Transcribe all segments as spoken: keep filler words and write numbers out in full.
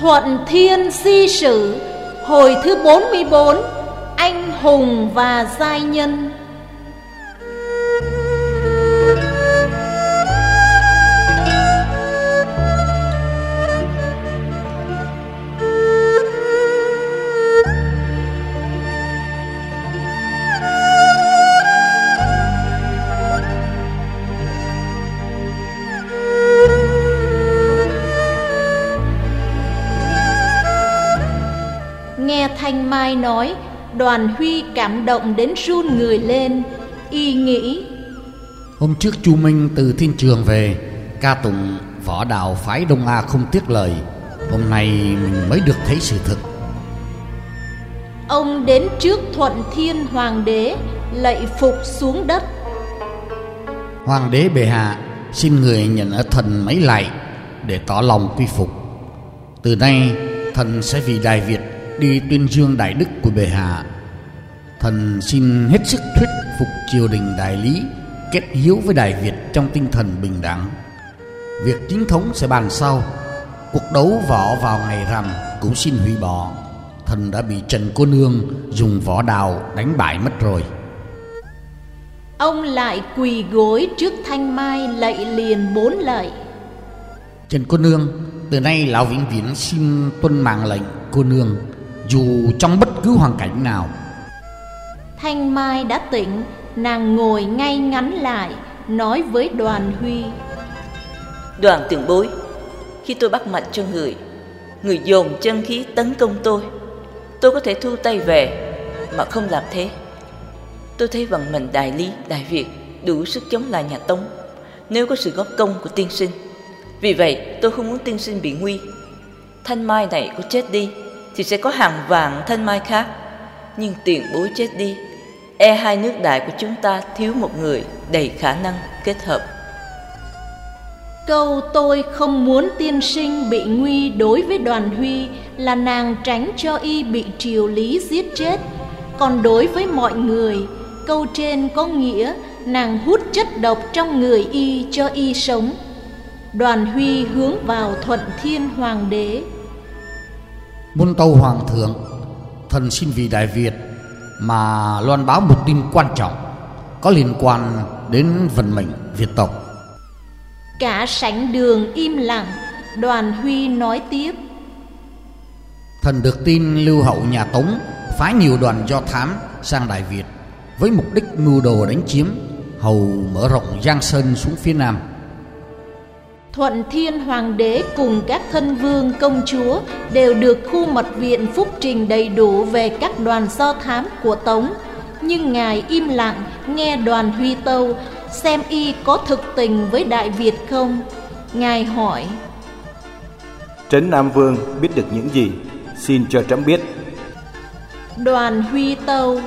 Thuận Thiên Si Sử, hồi thứ bốn mươi bốn, Anh Hùng và Giai Nhân. Nghe Thanh Mai nói, Đoàn Huy cảm động đến run người lên. Y nghĩ: hôm trước Chu Minh từ Thiên Trường về, ca tụng võ đạo phái Đông A không tiếc lời. Hôm nay mình mới được thấy sự thực. Ông đến trước Thuận Thiên Hoàng đế, lạy phục xuống đất. Hoàng đế bệ hạ, xin người nhận ở thần mấy lạy để tỏ lòng quy phục. Từ nay thần sẽ vì Đại Việt đi tuyên dương đại đức của bệ hạ. Thần xin hết sức thuyết phục triều đình Đại Lý kết hiếu với Đại Việt trong tinh thần bình đẳng. Việc chính thống sẽ bàn sau. Cuộc đấu võ vào ngày rằm cũng xin hủy bỏ. Thần đã bị Trần Cô Nương dùng võ đào đánh bại mất rồi. Ông lại quỳ gối trước Thanh Mai lạy liền bốn lạy. Trần Cô Nương, từ nay lão vĩnh viễn xin tuân mạng lệnh cô nương, dù trong bất cứ hoàn cảnh nào. Thanh Mai đã tỉnh, nàng ngồi ngay ngắn lại, nói với Đoàn Huy: Đoàn tiền bối, khi tôi bắt mạch cho người, người dồn chân khí tấn công tôi, tôi có thể thu tay về, mà không làm thế. Tôi thấy vận mệnh Đại Lý, Đại Việt đủ sức chống lại nhà Tống nếu có sự góp công của tiên sinh. Vì vậy tôi không muốn tiên sinh bị nguy. Thanh Mai này có chết đi thì sẽ có hàng vạn Thanh Mai khác, nhưng tiền bối chết đi, e hai nước đại của chúng ta thiếu một người đầy khả năng kết hợp. Câu tôi không muốn tiên sinh bị nguy đối với Đoàn Huy là nàng tránh cho y bị triều Lý giết chết. Còn đối với mọi người, câu trên có nghĩa nàng hút chất độc trong người y cho y sống. Đoàn Huy hướng vào Thuận Thiên Hoàng đế: Muôn tâu hoàng thượng, thần xin vì Đại Việt mà loan báo một tin quan trọng có liên quan đến vận mệnh Việt tộc. Cả sảnh đường im lặng. Đoàn Huy nói tiếp: Thần được tin Lưu Hậu nhà Tống phái nhiều đoàn do thám sang Đại Việt với mục đích mưu đồ đánh chiếm, hầu mở rộng Giang Sơn xuống phía nam. Thuận Thiên Hoàng đế cùng các thân vương công chúa đều được khu mật viện phúc trình đầy đủ về các đoàn do thám của Tống. Nhưng ngài im lặng nghe Đoàn Huy tâu, xem y có thực tình với Đại Việt không. Ngài hỏi: Trấn Nam Vương biết được những gì, xin cho trẫm biết. Đoàn Huy tâu: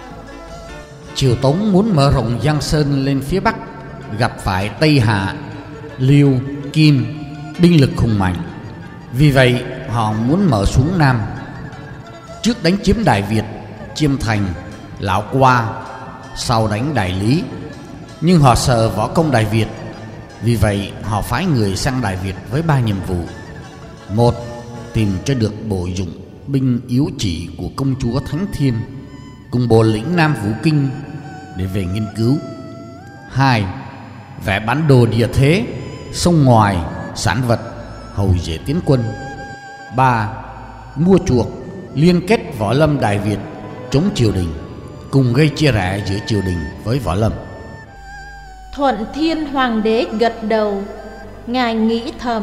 Triều Tống muốn mở rộng Giang Sơn lên phía bắc, gặp phải Tây Hạ, Liêu, Kim, binh lực hùng mạnh. Vì vậy họ muốn mở xuống nam, trước đánh chiếm Đại Việt, Chiêm Thành, Lão Qua, sau đánh Đại Lý. Nhưng họ sợ võ công Đại Việt, vì vậy họ phái người sang Đại Việt với ba nhiệm vụ. Một, tìm cho được bộ dụng binh yếu chỉ của công chúa Thánh Thiên cùng bộ lĩnh Nam Vũ Kinh để về nghiên cứu. Hai, vẽ bản đồ địa thế, sông ngoài, sản vật, hầu dễ tiến quân. Ba, mua chuộc, liên kết võ lâm Đại Việt chống triều đình, cùng gây chia rẽ giữa triều đình với võ lâm. Thuận Thiên Hoàng đế gật đầu. Ngài nghĩ thầm: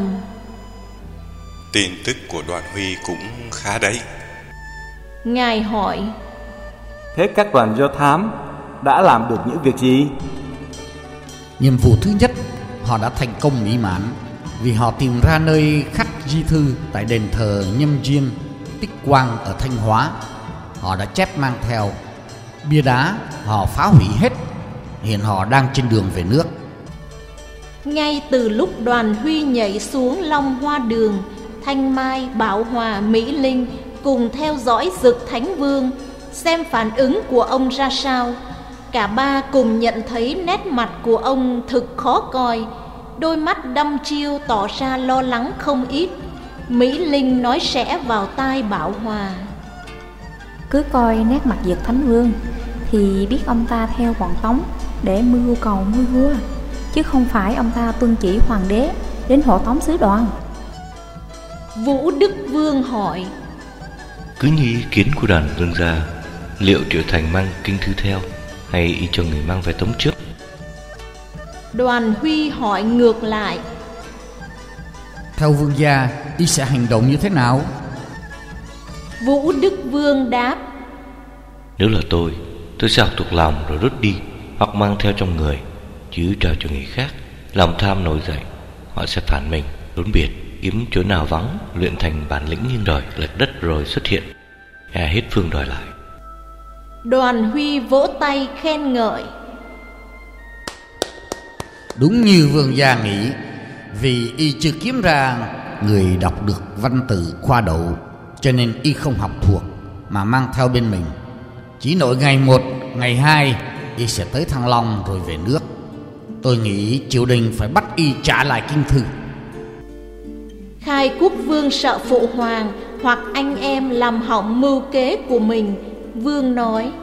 Tin tức của Đoàn Huy cũng khá đấy. Ngài hỏi: Thế các đoàn do thám đã làm được những việc gì? Nhiệm vụ thứ nhất, họ đã thành công mỹ mãn vì họ tìm ra nơi khắc di thư tại đền thờ Nhâm Diên, Tích Quang ở Thanh Hóa. Họ đã chép mang theo. Bia đá họ phá hủy hết. Hiện họ đang trên đường về nước. Ngay từ lúc Đoàn Huy nhảy xuống Long Hoa Đường, Thanh Mai, Bảo Hòa, Mỹ Linh cùng theo dõi Dực Thánh Vương, xem phản ứng của ông ra sao. Cả ba cùng nhận thấy nét mặt của ông thực khó coi, đôi mắt đăm chiêu tỏ ra lo lắng không ít. Mỹ Linh nói khẽ vào tai Bảo Hòa: Cứ coi nét mặt Dược Thánh Vương thì biết ông ta theo bọn Tống để mưu cầu ngôi vua, chứ không phải ông ta tuân chỉ hoàng đế đến hộ tống sứ đoàn. Vũ Đức Vương hỏi: Cứ như ý kiến của đoàn vương gia, liệu Triệu Thành mang kinh thư theo, hay y cho người mang về tống trước? Đoàn Huy hỏi ngược lại: Theo vương gia, y sẽ hành động như thế nào? Vũ Đức Vương đáp: Nếu là tôi, tôi sẽ học thuộc lòng rồi rút đi, hoặc mang theo trong người, chứ trao cho người khác. Lòng tham nổi dậy, họ sẽ phản mình, trốn biệt, kiếm chỗ nào vắng, luyện thành bản lĩnh nghiêng trời lệch đất rồi xuất hiện, e hết phương đòi lại. Đoàn Huy vỗ tay khen ngợi: Đúng như vương gia nghĩ, vì y chưa kiếm ra người đọc được văn tự khoa đậu, cho nên y không học thuộc mà mang theo bên mình. Chỉ nội ngày một, ngày hai y sẽ tới Thăng Long rồi về nước. Tôi nghĩ triều đình phải bắt y trả lại kinh thư. Khai Quốc Vương sợ phụ hoàng hoặc anh em làm hỏng mưu kế của mình. Vương nói: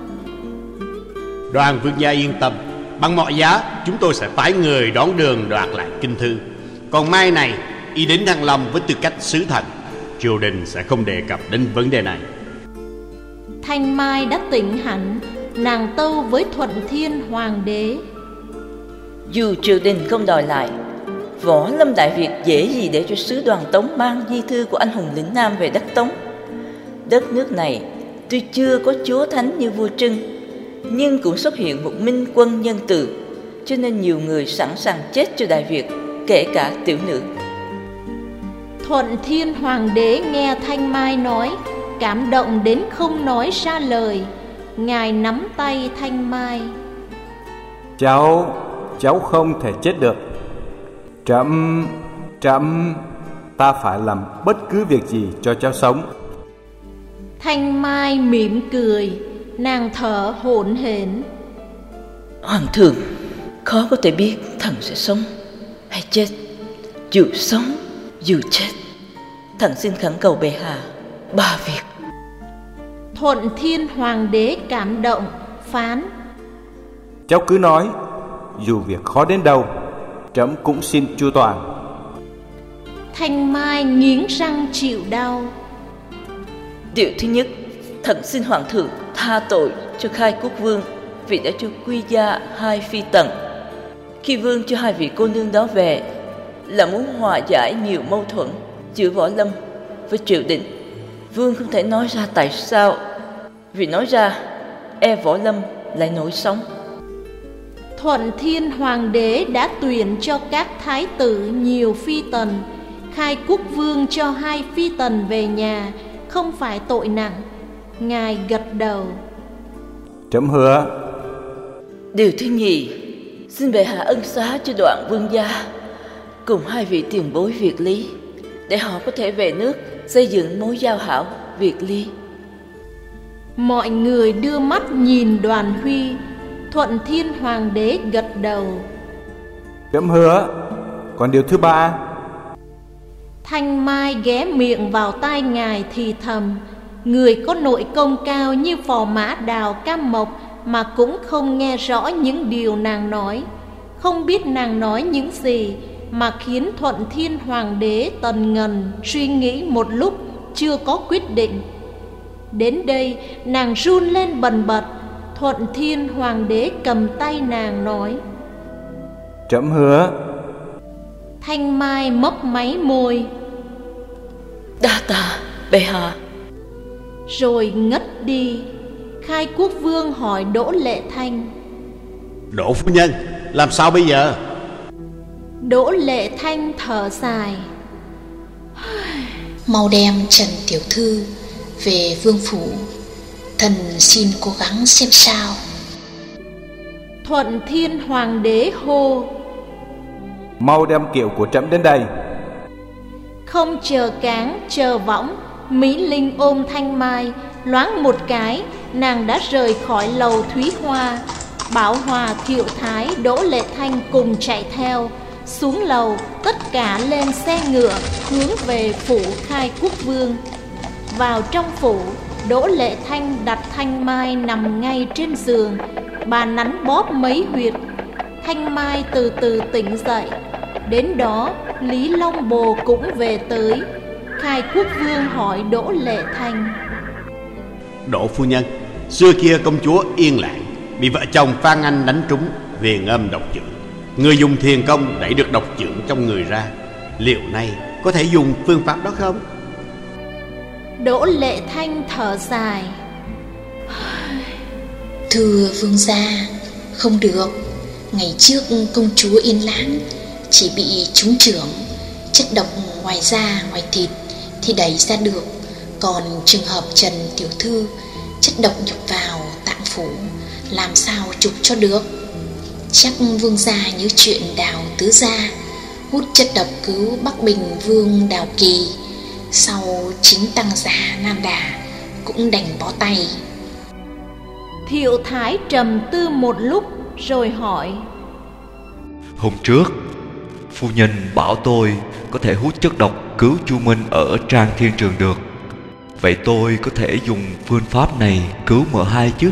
Đoàn vương gia yên tâm, bằng mọi giá chúng tôi sẽ phái người đón đường đoạt lại kinh thư. Còn mai này y đến Thăng Long với tư cách sứ thần, triều đình sẽ không đề cập đến vấn đề này. Thanh Mai đã tỉnh hẳn, nàng tâu với Thuận Thiên Hoàng đế: Dù triều đình không đòi lại, Võ Lâm Đại Việt dễ gì để cho sứ đoàn Tống mang di thư của anh hùng lĩnh Nam về đất Tống. Đất nước này tuy chưa có chúa thánh như vua Trưng, nhưng cũng xuất hiện một minh quân nhân từ, cho nên nhiều người sẵn sàng chết cho Đại Việt, kể cả tiểu nữ. Thuận Thiên Hoàng đế nghe Thanh Mai nói, cảm động đến không nói ra lời. Ngài nắm tay Thanh Mai: Cháu, cháu không thể chết được. Trẫm, trẫm, ta phải làm bất cứ việc gì cho cháu sống. Thanh Mai mỉm cười, nàng thở hổn hển: Hoàng thượng khó có thể biết thần sẽ sống hay chết. Dù sống, dù chết, thần xin khẩn cầu bệ hạ ba việc. Thuận Thiên Hoàng đế cảm động, phán: Cháu cứ nói, dù việc khó đến đâu, trẫm cũng xin chu toàn. Thanh Mai nghiến răng chịu đau. Điều thứ nhất, thần xin hoàng thượng tha tội cho Khai Quốc Vương vì đã cho quy gia hai phi tần. Khi vương cho hai vị cô nương đó về là muốn hòa giải nhiều mâu thuẫn giữa Võ Lâm với triều đình. Vương không thể nói ra tại sao, vì nói ra e Võ Lâm lại nổi sóng. Thuận Thiên Hoàng đế đã tuyển cho các thái tử nhiều phi tần. Khai Quốc Vương cho hai phi tần về nhà, không phải tội nặng. Ngài gật đầu: Trẫm hứa. Điều thứ nhì, xin bệ hạ ân xá cho Đoạn vương gia cùng hai vị tiền bối Việt Lý, để họ có thể về nước xây dựng mối giao hảo Việt Lý. Mọi người đưa mắt nhìn Đoàn Huy. Thuận Thiên Hoàng đế gật đầu: Trẫm hứa. Còn điều thứ ba? Thanh Mai ghé miệng vào tai ngài thì thầm. Người có nội công cao như Phò Mã Đào Cam Mộc mà cũng không nghe rõ những điều nàng nói, không biết nàng nói những gì, mà khiến Thuận Thiên Hoàng đế tần ngần suy nghĩ một lúc chưa có quyết định. Đến đây nàng run lên bần bật. Thuận Thiên Hoàng đế cầm tay nàng nói: Trẫm hứa. Thanh Mai mấp máy môi: Đa tạ bệ hạ. Rồi ngất đi. Khai Quốc Vương hỏi Đỗ Lệ Thanh: Đỗ phu nhân, làm sao bây giờ? Đỗ Lệ Thanh thở dài: Mau đem Trần tiểu thư về vương phủ, thần xin cố gắng xem sao. Thuận Thiên Hoàng đế hô: Mau đem kiệu của trẫm đến đây. Không chờ cáng chờ võng, Mỹ Linh ôm Thanh Mai, loáng một cái nàng đã rời khỏi lầu Thúy Hoa. Bảo Hòa, Thiệu Thái, Đỗ Lệ Thanh cùng chạy theo. Xuống lầu, tất cả lên xe ngựa hướng về phủ Khai Quốc Vương. Vào trong phủ, Đỗ Lệ Thanh đặt Thanh Mai nằm ngay trên giường. Bà nắn bóp mấy huyệt. Thanh Mai từ từ tỉnh dậy. Đến đó, Lý Long Bồ cũng về tới. Khai Quốc Vương hỏi Đỗ Lệ Thanh: Đỗ phu nhân, xưa kia công chúa Yên Lãng bị vợ chồng Phan Anh đánh trúng viền âm độc chưởng. Người dùng thiền công đẩy được độc chưởng trong người ra. Liệu nay có thể dùng phương pháp đó không? Đỗ Lệ Thanh thở dài: Thưa vương gia, không được. Ngày trước công chúa Yên Lãng chỉ bị trúng chưởng, chất độc ngoài da ngoài thịt thì đẩy ra được. Còn trường hợp Trần tiểu thư, chất độc nhập vào tạng phủ, làm sao trục cho được? Chắc vương gia nhớ chuyện Đào Tứ Gia hút chất độc cứu Bắc Bình Vương Đào Kỳ. Sau chính tăng giả Nam Đà cũng đành bó tay. Thiệu Thái trầm tư một lúc rồi hỏi: Hôm trước phu nhân bảo tôi có thể hút chất độc cứu Chu Minh ở Trang Thiên Trường được. Vậy tôi có thể dùng phương pháp này cứu mợ hai chứ?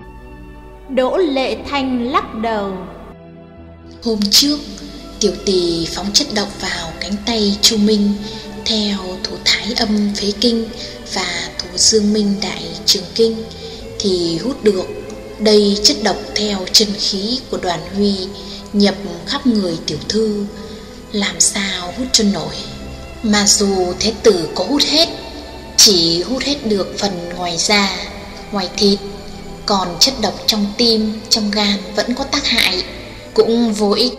Đỗ Lệ Thanh lắc đầu: Hôm trước tiểu tỳ phóng chất độc vào cánh tay Chu Minh theo thủ Thái Âm Phế Kinh và thủ Dương Minh Đại Trường Kinh thì hút được. Đây chất độc theo chân khí của Đoàn Huy nhập khắp người tiểu thư, làm sao hút cho nổi. Mà dù thế tử có hút hết, chỉ hút hết được phần ngoài da, ngoài thịt. Còn chất độc trong tim, trong gan vẫn có tác hại, cũng vô ích.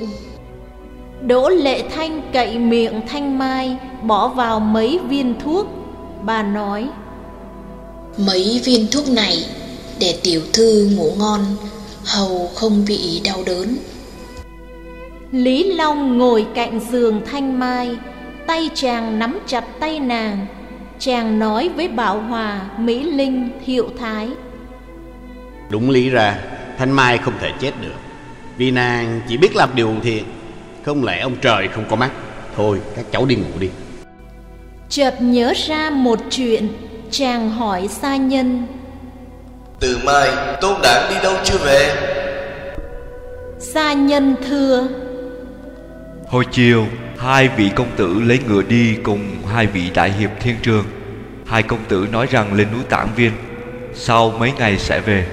Đỗ Lệ Thanh cậy miệng Thanh Mai, bỏ vào mấy viên thuốc. Bà nói: Mấy viên thuốc này để tiểu thư ngủ ngon, hầu không bị đau đớn. Lý Long ngồi cạnh giường Thanh Mai, tay chàng nắm chặt tay nàng. Chàng nói với Bảo Hòa, Mỹ Linh, Thiệu Thái: Đúng lý ra Thanh Mai không thể chết được, vì nàng chỉ biết làm điều thiện. Không lẽ ông trời không có mắt? Thôi các cháu đi ngủ đi. Chợt nhớ ra một chuyện, chàng hỏi sa nhân: Từ mai Tôn Đảng đi đâu chưa về? Sa nhân thưa: Hồi chiều hai vị công tử lấy ngựa đi cùng hai vị đại hiệp Thiên Trường. Hai công tử nói rằng lên núi Tản Viên, sau mấy ngày sẽ về.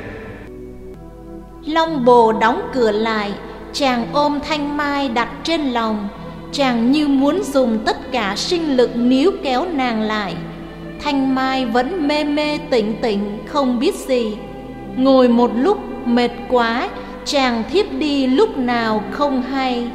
Long Bồ đóng cửa lại. Chàng ôm Thanh Mai đặt trên lòng. Chàng như muốn dùng tất cả sinh lực níu kéo nàng lại. Thanh Mai vẫn mê mê tỉnh tỉnh, không biết gì. Ngồi một lúc mệt quá, chàng thiếp đi lúc nào không hay.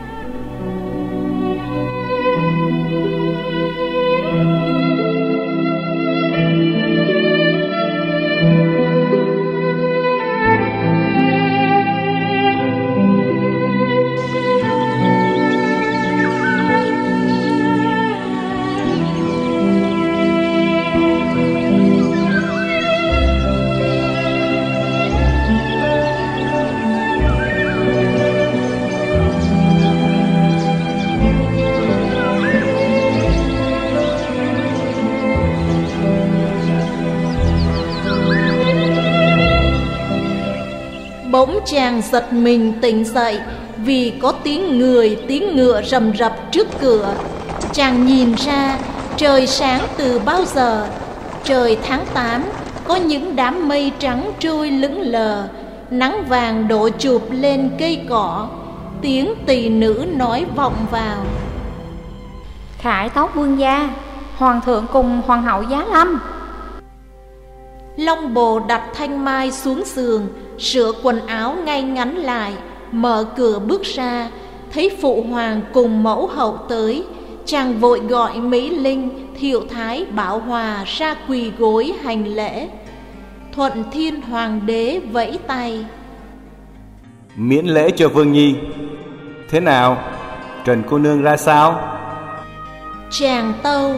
Bỗng chàng giật mình tỉnh dậy vì có tiếng người, tiếng ngựa rầm rập trước cửa. Chàng nhìn ra, trời sáng từ bao giờ. Trời tháng tám, có những đám mây trắng trôi lững lờ, nắng vàng đổ chụp lên cây cỏ. Tiếng tỳ nữ nói vọng vào: Khải tóc vương gia, hoàng thượng cùng hoàng hậu giá lâm. Long Bồ đặt Thanh Mai xuống giường, sửa quần áo ngay ngắn lại, mở cửa bước ra, thấy phụ hoàng cùng mẫu hậu tới. Chàng vội gọi Mỹ Linh, Thiệu Thái, Bảo Hòa ra quỳ gối hành lễ. Thuận Thiên Hoàng đế vẫy tay: Miễn lễ cho Vương Nhi. Thế nào, Trần cô nương ra sao? Chàng tâu: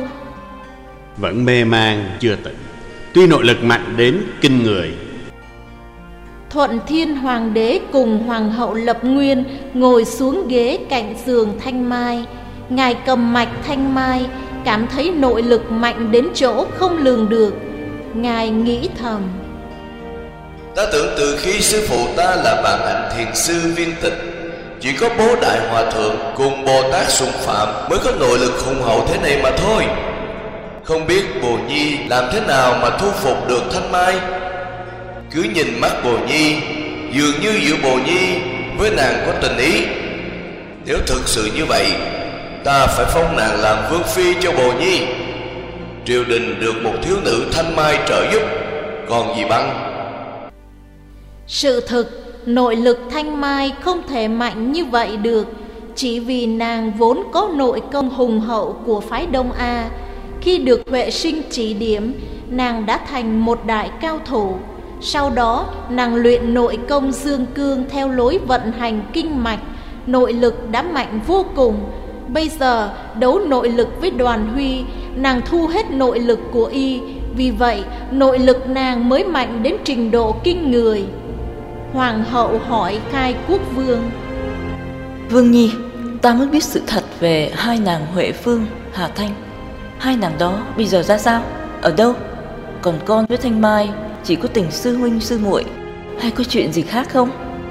Vẫn mê man chưa tỉnh, tuy nội lực mạnh đến kinh người. Thuận Thiên Hoàng đế cùng Hoàng hậu Lập Nguyên ngồi xuống ghế cạnh giường Thanh Mai. Ngài cầm mạch Thanh Mai, cảm thấy nội lực mạnh đến chỗ không lường được. Ngài nghĩ thầm: Ta tưởng từ khi sư phụ ta là bạn hạnh thiền sư Viên Tịch, chỉ có Bố Đại Hòa Thượng cùng Bồ Tát Sùng Phạm mới có nội lực hùng hậu thế này mà thôi. Không biết Bồ Nhi làm thế nào mà thu phục được Thanh Mai. Cứ nhìn mắt Bồ Nhi, dường như giữa Bồ Nhi với nàng có tình ý. Nếu thực sự như vậy, ta phải phong nàng làm vương phi cho Bồ Nhi. Triều đình được một thiếu nữ Thanh Mai trợ giúp, còn gì bằng. Sự thực, nội lực Thanh Mai không thể mạnh như vậy được, chỉ vì nàng vốn có nội công hùng hậu của phái Đông A. Khi được Huệ Sinh chỉ điểm, nàng đã thành một đại cao thủ. Sau đó, nàng luyện nội công dương cương theo lối vận hành kinh mạch, nội lực đã mạnh vô cùng. Bây giờ, đấu nội lực với Đoàn Huy, nàng thu hết nội lực của y, vì vậy nội lực nàng mới mạnh đến trình độ kinh người. Hoàng hậu hỏi Khai Quốc Vương: Vương Nhi, ta muốn biết sự thật về hai nàng Huệ Phương, Hà Thanh. Hai nàng đó bây giờ ra sao? Ở đâu? Còn con với Thanh Mai chỉ có tình sư huynh sư muội, hay có chuyện gì khác không?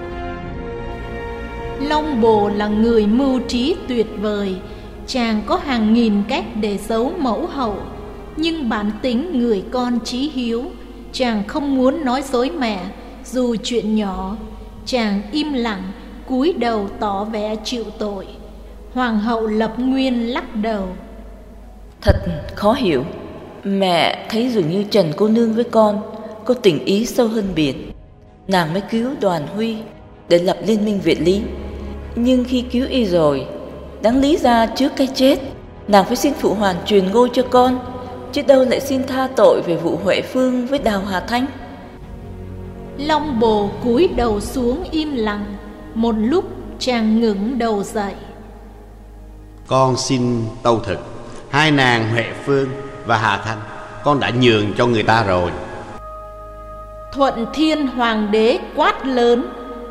Long Bồ là người mưu trí tuyệt vời. Chàng có hàng nghìn cách để giấu mẫu hậu, nhưng bản tính người con chí hiếu, chàng không muốn nói dối mẹ. Dù chuyện nhỏ, chàng im lặng cúi đầu tỏ vẻ chịu tội. Hoàng hậu Lập Nguyên lắc đầu: Thật khó hiểu. Mẹ thấy dường như Trần cô nương với con có tình ý sâu hơn biển. Nàng mới cứu Đoàn Huy để lập liên minh Việt Lý. Nhưng khi cứu y rồi, đáng lý ra trước cái chết, nàng phải xin phụ hoàng truyền ngôi cho con, chứ đâu lại xin tha tội về vụ Huệ Phương với Đào Hà Thanh. Long Bồ cúi đầu xuống im lặng. Một lúc chàng ngẩng đầu dậy: Con xin tâu thực, hai nàng Huệ Phương và Hà Thanh con đã nhường cho người ta rồi. Thuận Thiên Hoàng đế quát lớn: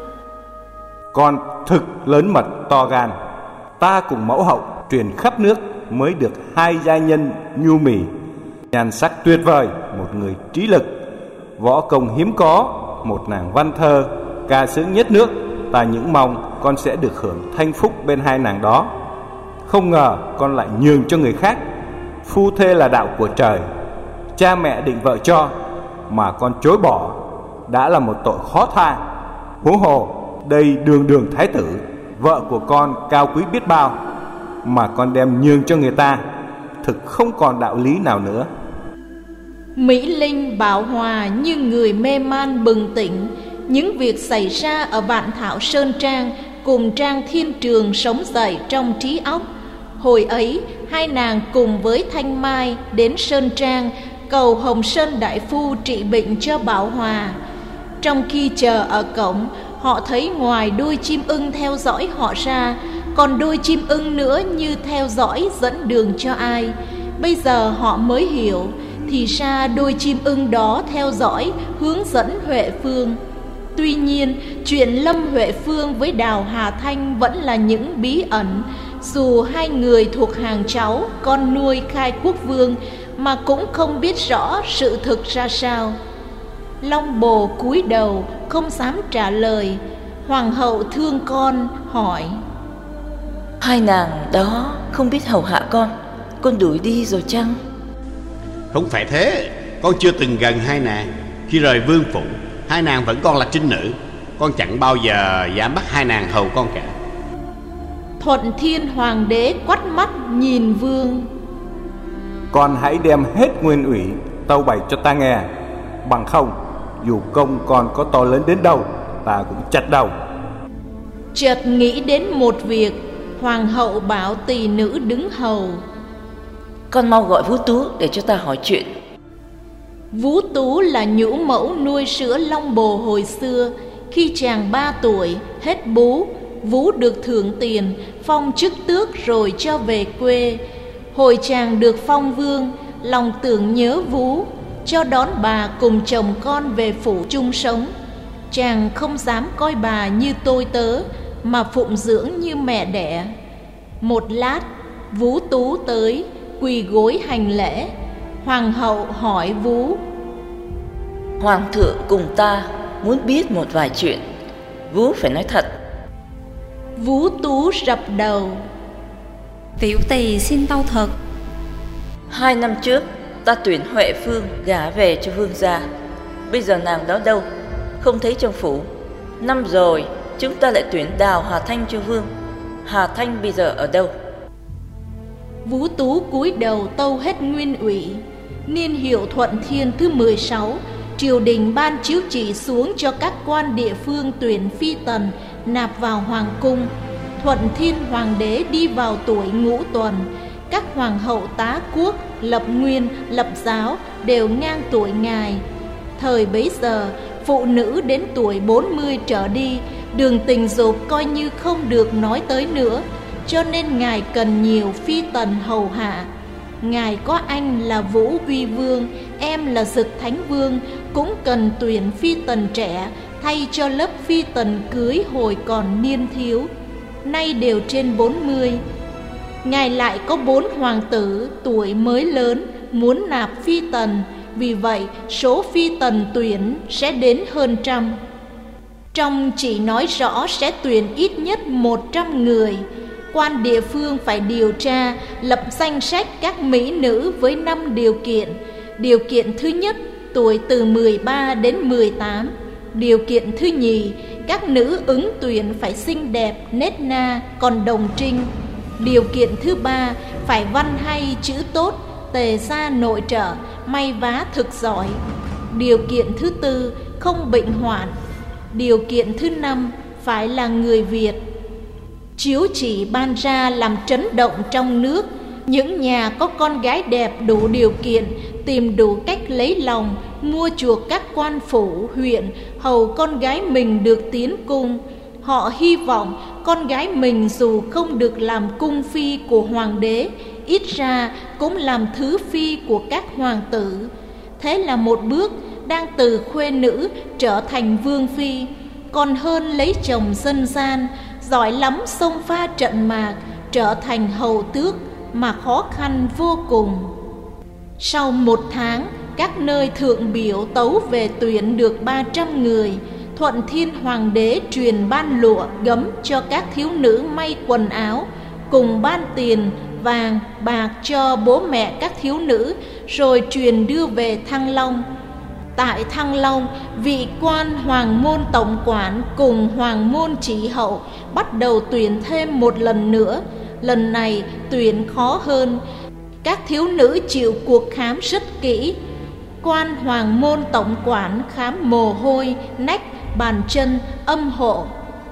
Con thực lớn mật to gan. Ta cùng mẫu hậu truyền khắp nước mới được hai giai nhân nhu mì, nhan sắc tuyệt vời, một người trí lực, võ công hiếm có, một nàng văn thơ, ca sướng nhất nước. Ta những mong con sẽ được hưởng thanh phúc bên hai nàng đó. Không ngờ con lại nhường cho người khác. Phu thê là đạo của trời, cha mẹ định vợ cho, mà con chối bỏ, đã là một tội khó tha. Huống hồ đây đường đường thái tử, vợ của con cao quý biết bao, mà con đem nhường cho người ta, thực không còn đạo lý nào nữa. Mỹ Linh Bảo Hòa như người mê man bừng tỉnh. Những việc xảy ra ở Vạn Thảo Sơn Trang cùng Trang Thiên Trường sống dậy trong trí óc. Hồi ấy, hai nàng cùng với Thanh Mai đến Sơn Trang cầu Hồng Sơn Đại Phu trị bệnh cho Bảo Hòa. Trong khi chờ ở cổng, họ thấy ngoài đôi chim ưng theo dõi họ ra, còn đôi chim ưng nữa như theo dõi dẫn đường cho ai. Bây giờ họ mới hiểu, thì ra đôi chim ưng đó theo dõi hướng dẫn Huệ Phương. Tuy nhiên, chuyện Lâm Huệ Phương với Đào Hà Thanh vẫn là những bí ẩn. Dù hai người thuộc hàng cháu, con nuôi Khai Quốc Vương, mà cũng không biết rõ sự thực ra sao. Long Bồ cúi đầu không dám trả lời. Hoàng hậu thương con hỏi: Hai nàng đó không biết hầu hạ con, con đuổi đi rồi chăng? Không phải thế, con chưa từng gần hai nàng. Khi rời vương phủ, hai nàng vẫn còn là trinh nữ. Con chẳng bao giờ dám bắt hai nàng hầu con cả. Thuận Thiên Hoàng đế quắt mắt nhìn vương: Con hãy đem hết nguyên ủy tâu bày cho ta nghe, bằng không dù công con có to lớn đến đâu, ta cũng chặt đầu. Chợt nghĩ đến một việc, hoàng hậu bảo tỳ nữ đứng hầu: Con mau gọi Vũ Tú để cho ta hỏi chuyện. Vũ Tú là nhũ mẫu nuôi sữa Long Bồ hồi xưa. Khi chàng ba tuổi, hết bú, Vũ được thưởng tiền, phong chức tước rồi cho về quê. Hồi chàng được phong vương, lòng tưởng nhớ Vũ, cho đón bà cùng chồng con về phủ chung sống. Chàng không dám coi bà như tôi tớ, mà phụng dưỡng như mẹ đẻ. Một lát, Vú Tú tới, quỳ gối hành lễ. Hoàng hậu hỏi Vú: Hoàng thượng cùng ta muốn biết một vài chuyện, Vú phải nói thật. Vú Tú rập đầu: Tiểu tỳ xin tâu thật. Hai năm trước ta tuyển Huệ Phương gả về cho vương gia. Bây giờ nàng đó đâu? Không thấy trong phủ. Năm rồi chúng ta lại tuyển Đào Hà Thanh cho vương. Hà Thanh bây giờ ở đâu? Vú Tú cúi đầu tâu hết nguyên ủy. Niên hiệu Thuận Thiên thứ mười sáu, triều đình ban chiếu chỉ xuống cho các quan địa phương tuyển phi tần nạp vào hoàng cung. Thuận Thiên hoàng đế đi vào tuổi ngũ tuần. Các hoàng hậu tá quốc, lập nguyên, lập giáo đều ngang tuổi ngài. Thời bấy giờ, phụ nữ đến tuổi bốn mươi trở đi, đường tình dục coi như không được nói tới nữa, cho nên ngài cần nhiều phi tần hầu hạ. Ngài có anh là Vũ Uy Vương, em là Dực Thánh Vương, cũng cần tuyển phi tần trẻ thay cho lớp phi tần cưới hồi còn niên thiếu, nay đều trên bốn mươi. Ngài lại có bốn hoàng tử tuổi mới lớn muốn nạp phi tần, vì vậy số phi tần tuyển sẽ đến hơn trăm. Trong chỉ nói rõ sẽ tuyển ít nhất một trăm người. Quan địa phương phải điều tra, lập danh sách các mỹ nữ với năm điều kiện. Điều kiện thứ nhất, tuổi từ mười ba đến mười tám. Điều kiện thứ nhì, các nữ ứng tuyển phải xinh đẹp, nết na, còn đồng trinh. Điều kiện thứ ba, phải văn hay, chữ tốt, tề gia nội trợ, may vá thực giỏi. Điều kiện thứ tư, không bệnh hoạn. Điều kiện thứ năm, phải là người Việt. Chiếu chỉ ban ra làm chấn động trong nước. Những nhà có con gái đẹp đủ điều kiện tìm đủ cách lấy lòng, mua chuộc các quan phủ, huyện hầu con gái mình được tiến cung. Họ hy vọng con gái mình dù không được làm cung phi của hoàng đế, ít ra cũng làm thứ phi của các hoàng tử. Thế là một bước đang từ khuê nữ trở thành vương phi, còn hơn lấy chồng dân gian, giỏi lắm xông pha trận mạc, trở thành hầu tước mà khó khăn vô cùng. Sau một tháng, các nơi thượng biểu tấu về tuyển được ba trăm người. Thuận Thiên hoàng đế truyền ban lụa gấm cho các thiếu nữ may quần áo, cùng ban tiền vàng bạc cho bố mẹ các thiếu nữ, rồi truyền đưa về Thăng Long. Tại Thăng Long, vị quan hoàng môn tổng quản cùng hoàng môn chỉ hậu bắt đầu tuyển thêm một lần nữa. Lần này tuyển khó hơn. Các thiếu nữ chịu cuộc khám rất kỹ. Quan hoàng môn tổng quản khám mồ hôi, nách, bàn chân, âm hộ.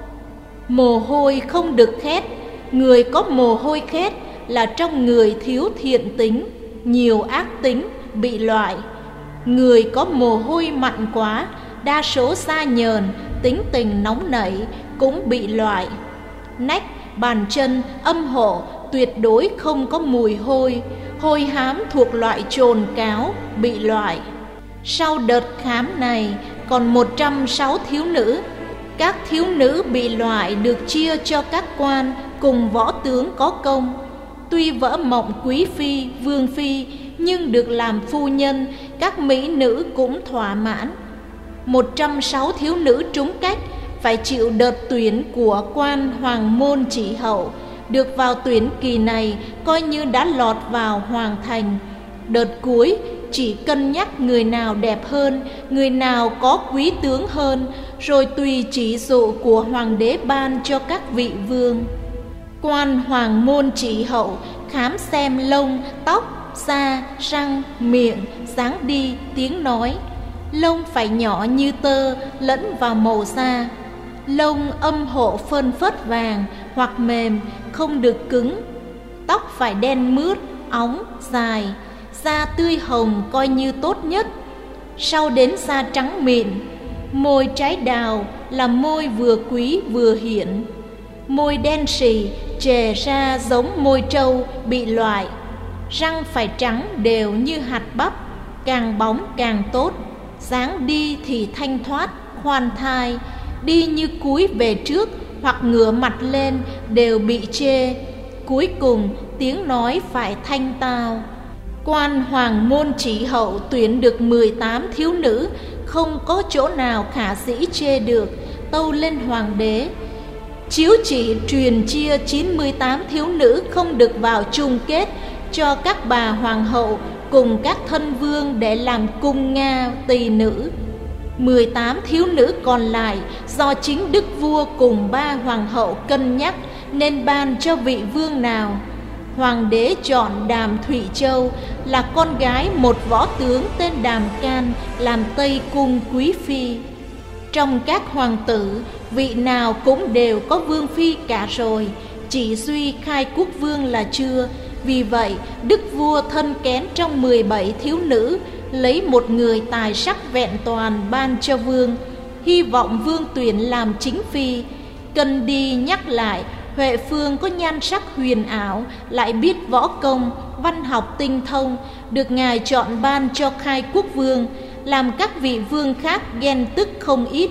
Mồ hôi không được khét. Người có mồ hôi khét là trong người thiếu thiện tính, nhiều ác tính, bị loại. Người có mồ hôi mặn quá, đa số sa nhờn, tính tình nóng nảy, cũng bị loại. Nách, bàn chân, âm hộ tuyệt đối không có mùi hôi. Hôi hám thuộc loại trồn cáo, bị loại. Sau đợt khám này còn một trăm sáu thiếu nữ. Các thiếu nữ bị loại được chia cho các quan cùng võ tướng có công. Tuy vỡ mộng quý phi, vương phi, nhưng được làm phu nhân, các mỹ nữ cũng thỏa mãn. Một trăm sáu thiếu nữ trúng cách phải chịu đợt tuyển của quan hoàng môn chỉ hậu. Được vào tuyển kỳ này coi như đã lọt vào hoàng thành. Đợt cuối chỉ cân nhắc người nào đẹp hơn, người nào có quý tướng hơn, rồi tùy chỉ dụ của hoàng đế ban cho các vị vương. Quan hoàng môn chỉ hậu khám xem lông, tóc, da, răng, miệng, dáng đi, tiếng nói. Lông phải nhỏ như tơ, lẫn vào màu da. Lông âm hộ phơn phớt vàng hoặc mềm, không được cứng. Tóc phải đen mướt, óng, dài. Da tươi hồng coi như tốt nhất. Sau đến da trắng mịn. Môi trái đào là môi vừa quý vừa hiển. Môi đen sì chề ra giống môi trâu, bị loại. Răng phải trắng đều như hạt bắp, càng bóng càng tốt. Dáng đi thì thanh thoát, khoan thai, đi như cúi về trước hoặc ngửa mặt lên đều bị chê. Cuối cùng tiếng nói phải thanh tao. Quan hoàng môn chỉ hậu tuyển được mười tám thiếu nữ, không có chỗ nào khả dĩ chê được, tâu lên hoàng đế. Chiếu chỉ truyền chia chín mươi tám thiếu nữ không được vào chung kết, cho các bà hoàng hậu cùng các thân vương để làm cung Nga tỳ nữ. mười tám thiếu nữ còn lại do chính đức vua cùng ba hoàng hậu cân nhắc nên ban cho vị vương nào. Hoàng đế chọn Đàm Thụy Châu là con gái một võ tướng tên Đàm Can làm Tây Cung quý phi. Trong các hoàng tử, vị nào cũng đều có vương phi cả rồi, chỉ duy Khai Quốc vương là chưa. Vì vậy, đức vua thân kén trong mười bảy thiếu nữ, lấy một người tài sắc vẹn toàn ban cho vương, hy vọng vương tuyển làm chính phi. Cần đi nhắc lại, Huệ Phương có nhan sắc huyền ảo, lại biết võ công, văn học tinh thông, được ngài chọn ban cho Khai Quốc vương, làm các vị vương khác ghen tức không ít.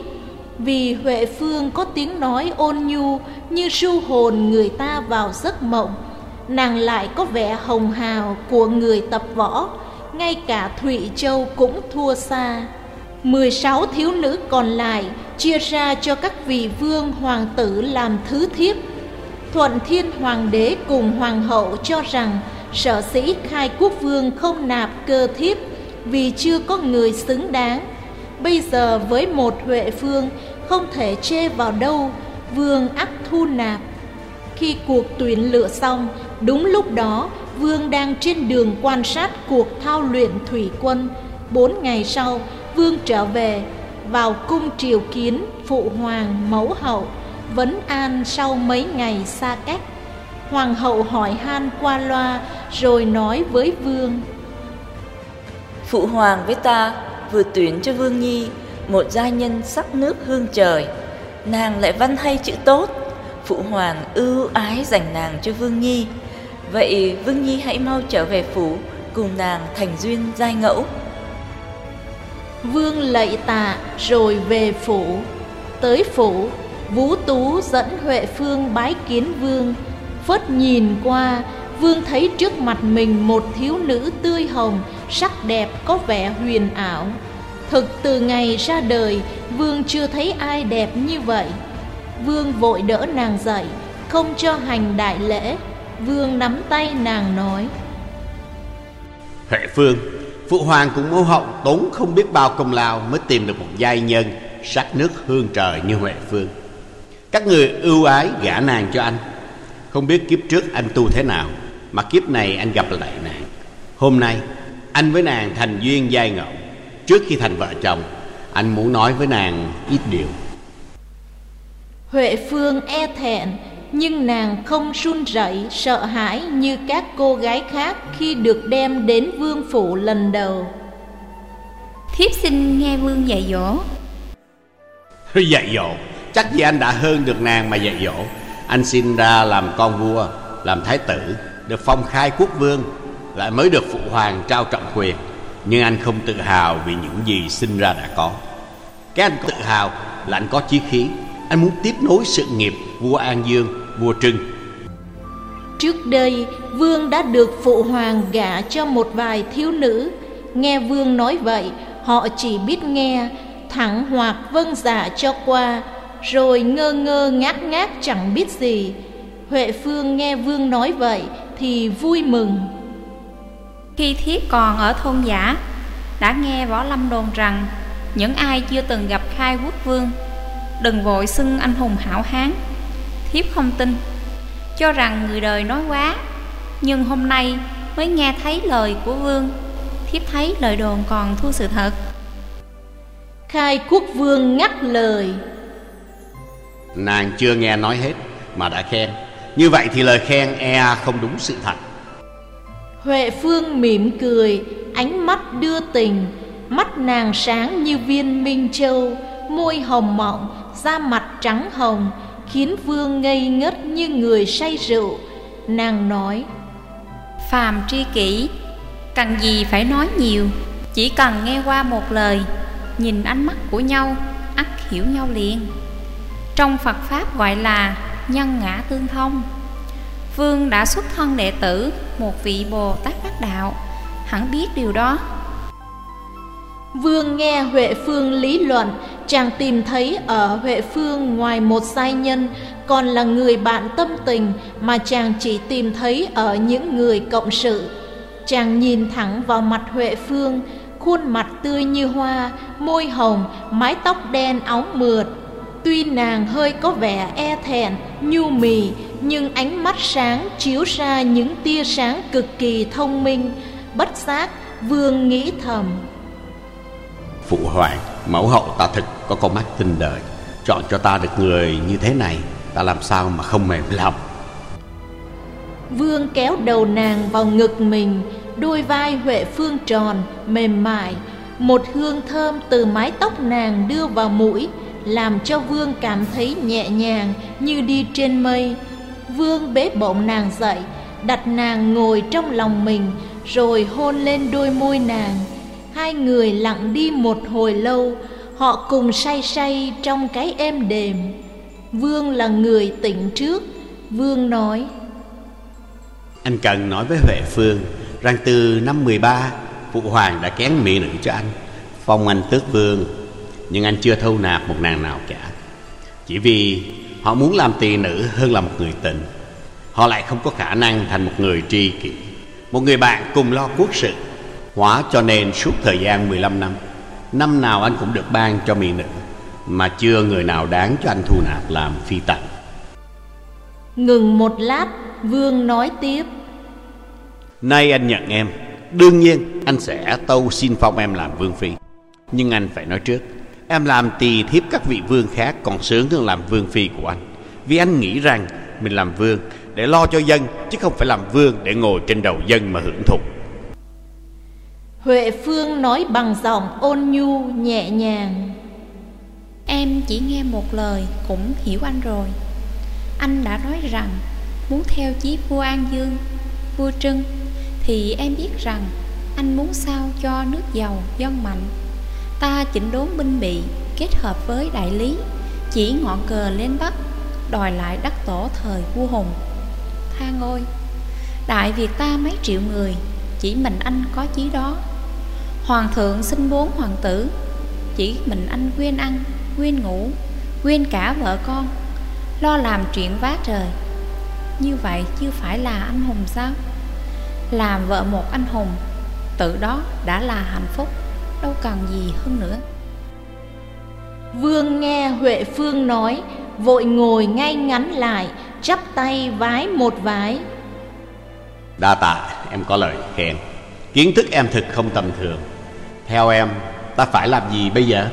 Vì Huệ Phương có tiếng nói ôn nhu như ru hồn người ta vào giấc mộng, nàng lại có vẻ hồng hào của người tập võ, ngay cả Thụy Châu cũng thua xa. mười sáu thiếu nữ còn lại chia ra cho các vị vương hoàng tử làm thứ thiếp. Thuận Thiên hoàng đế cùng hoàng hậu cho rằng sở dĩ Khai Quốc vương không nạp cơ thiếp vì chưa có người xứng đáng. Bây giờ với một Huệ Phương không thể chê vào đâu, vương ắt thu nạp. Khi cuộc tuyển lựa xong, đúng lúc đó vương đang trên đường quan sát cuộc thao luyện thủy quân. Bốn ngày sau, vương trở về, vào cung triều kiến phụ hoàng mẫu hậu, vấn an sau mấy ngày xa cách. Hoàng hậu hỏi han qua loa rồi nói với vương: Phụ hoàng với ta vừa tuyển cho Vương Nhi một gia nhân sắc nước hương trời, nàng lại văn hay chữ tốt. Phụ hoàng ưu ái dành nàng cho Vương Nhi, vậy Vương Nhi hãy mau trở về phủ cùng nàng thành duyên giai ngẫu. Vương lạy tạ rồi về phủ. Tới phủ, Vũ Tú dẫn Huệ Phương bái kiến vương. Phớt nhìn qua, vương thấy trước mặt mình một thiếu nữ tươi hồng, sắc đẹp có vẻ huyền ảo. Thực từ ngày ra đời, vương chưa thấy ai đẹp như vậy. Vương vội đỡ nàng dậy, không cho hành đại lễ. Vương nắm tay nàng nói: Huệ Phương, phụ hoàng cùng mẫu hậu tốn không biết bao công lao mới tìm được một giai nhân sắc nước hương trời như Huệ Phương. Các người ưu ái gả nàng cho anh. Không biết kiếp trước anh tu thế nào mà kiếp này anh gặp lại nàng. Hôm nay anh với nàng thành duyên giai ngẫu. Trước khi thành vợ chồng, anh muốn nói với nàng ít điều. Huệ Phương e thẹn, nhưng nàng không run rẩy sợ hãi như các cô gái khác khi được đem đến vương phủ lần đầu. Thiếp xin nghe vương dạy dỗ. Dạy dỗ? Chắc gì anh đã hơn được nàng mà dạy dỗ. Anh sinh ra làm con vua, làm thái tử, được phong Khai Quốc vương, lại mới được phụ hoàng trao trọng quyền. Nhưng anh không tự hào vì những gì sinh ra đã có. Cái anh tự hào là anh có chí khí. Anh muốn tiếp nối sự nghiệp vua An Dương, vua Trưng. Trước đây, vương đã được phụ hoàng gả cho một vài thiếu nữ. Nghe vương nói vậy, họ chỉ biết nghe, thẳng hoặc vâng dạ cho qua, rồi ngơ ngơ ngác ngác chẳng biết gì. Huệ Phương nghe vương nói vậy thì vui mừng. Khi thiếp còn ở thôn Giả, đã nghe võ lâm đồn rằng những ai chưa từng gặp Khai Quốc vương đừng vội xưng anh hùng hảo hán. Thiếp không tin, cho rằng người đời nói quá. Nhưng hôm nay mới nghe thấy lời của vương, thiếp thấy lời đồn còn thua sự thật. Khai Quốc vương ngắt lời: Nàng chưa nghe nói hết mà đã khen. Như vậy thì lời khen e không đúng sự thật. Huệ Phương mỉm cười, ánh mắt đưa tình. Mắt nàng sáng như viên minh châu, môi hồng mọng, da mặt trắng hồng, khiến vương ngây ngất như người say rượu. Nàng nói: Phàm tri kỷ, cần gì phải nói nhiều, chỉ cần nghe qua một lời, nhìn ánh mắt của nhau, ắt hiểu nhau liền. Trong Phật Pháp gọi là nhân ngã tương thông. Vương đã xuất thân đệ tử một vị Bồ Tát đắc đạo, hẳn biết điều đó. Vương nghe Huệ Phương lý luận, chàng tìm thấy ở Huệ Phương ngoài một giai nhân còn là người bạn tâm tình mà chàng chỉ tìm thấy ở những người cộng sự. Chàng nhìn thẳng vào mặt Huệ Phương, khuôn mặt tươi như hoa, môi hồng, mái tóc đen óng mượt. Tuy nàng hơi có vẻ e thẹn, nhu mì, nhưng ánh mắt sáng chiếu ra những tia sáng cực kỳ thông minh. Bất giác, Vương nghĩ thầm: Phụ hoàng, mẫu hậu ta thực có con mắt tinh đời, chọn cho ta được người như thế này, ta làm sao mà không mềm lòng. Vương kéo đầu nàng vào ngực mình, đôi vai Huệ Phương tròn, mềm mại. Một hương thơm từ mái tóc nàng đưa vào mũi, làm cho Vương cảm thấy nhẹ nhàng như đi trên mây. Vương bế bổng nàng dậy, đặt nàng ngồi trong lòng mình, rồi hôn lên đôi môi nàng. Hai người lặng đi một hồi lâu, họ cùng say say trong cái êm đềm. Vương là người tỉnh trước. Vương nói: Anh cần nói với Huệ Phương rằng từ năm mười ba, phụ hoàng đã kén mỹ nữ cho anh, phong anh tước vương. Nhưng anh chưa thâu nạp một nàng nào cả, chỉ vì họ muốn làm tỳ nữ hơn là một người tình. Họ lại không có khả năng thành một người tri kỷ, một người bạn cùng lo quốc sự. Hóa cho nên suốt thời gian mười lăm năm, năm nào anh cũng được ban cho mỹ nữ, mà chưa người nào đáng cho anh thu nạp làm phi tần. Ngừng một lát, Vương nói tiếp: Nay anh nhận em, đương nhiên anh sẽ tâu xin phong em làm vương phi. Nhưng anh phải nói trước, em làm tỳ thiếp các vị vương khác còn sướng hơn làm vương phi của anh. Vì anh nghĩ rằng mình làm vương để lo cho dân, chứ không phải làm vương để ngồi trên đầu dân mà hưởng thụ. Huệ Phương nói bằng giọng ôn nhu nhẹ nhàng: Em chỉ nghe một lời cũng hiểu anh rồi. Anh đã nói rằng muốn theo chí vua An Dương, vua Trưng, thì em biết rằng anh muốn sao cho nước giàu dân mạnh. Ta chỉnh đốn binh bị, kết hợp với đại lý, chỉ ngọn cờ lên Bắc, đòi lại đắc tổ thời vua Hùng. Tha ngôi, Đại Việt ta mấy triệu người, chỉ mình anh có chí đó. Hoàng thượng sinh bốn hoàng tử, chỉ mình anh quên ăn, quên ngủ, quên cả vợ con, lo làm chuyện vá trời. Như vậy chưa phải là anh hùng sao? Làm vợ một anh hùng, tự đó đã là hạnh phúc, đâu cần gì hơn nữa. Vương nghe Huệ Phương nói, vội ngồi ngay ngắn lại, chắp tay vái một vái. Đa tạ em có lời khen, kiến thức em thực không tầm thường. Theo em, ta phải làm gì bây giờ?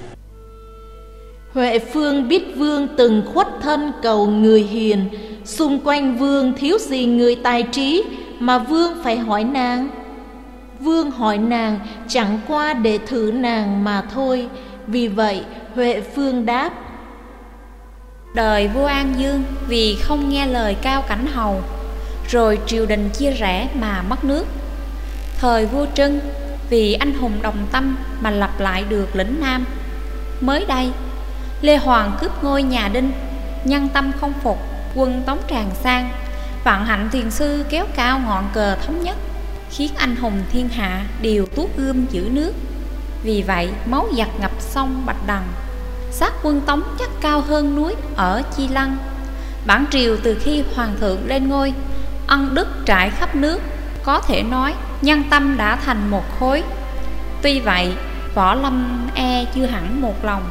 Huệ Phương biết Vương từng khuất thân cầu người hiền, xung quanh Vương thiếu gì người tài trí mà Vương phải hỏi nàng. Vương hỏi nàng chẳng qua để thử nàng mà thôi. Vì vậy Huệ Phương đáp: Đời vua An Dương vì không nghe lời Cao Cảnh Hầu, rồi triều đình chia rẽ mà mất nước. Thời vua Trưng vì anh hùng đồng tâm mà lập lại được lĩnh Nam. Mới đây Lê Hoàng cướp ngôi nhà Đinh, nhân tâm không phục, quân Tống tràn sang. Vạn Hạnh Thiền Sư kéo cao ngọn cờ thống nhất, khiến anh hùng thiên hạ đều tuốt gươm giữ nước. Vì vậy máu giặc ngập sông Bạch Đằng, xác quân Tống chắc cao hơn núi ở Chi Lăng. Bản triều từ khi hoàng thượng lên ngôi, ân đức trải khắp nước, có thể nói nhân tâm đã thành một khối. Tuy vậy Võ Lâm e chưa hẳn một lòng.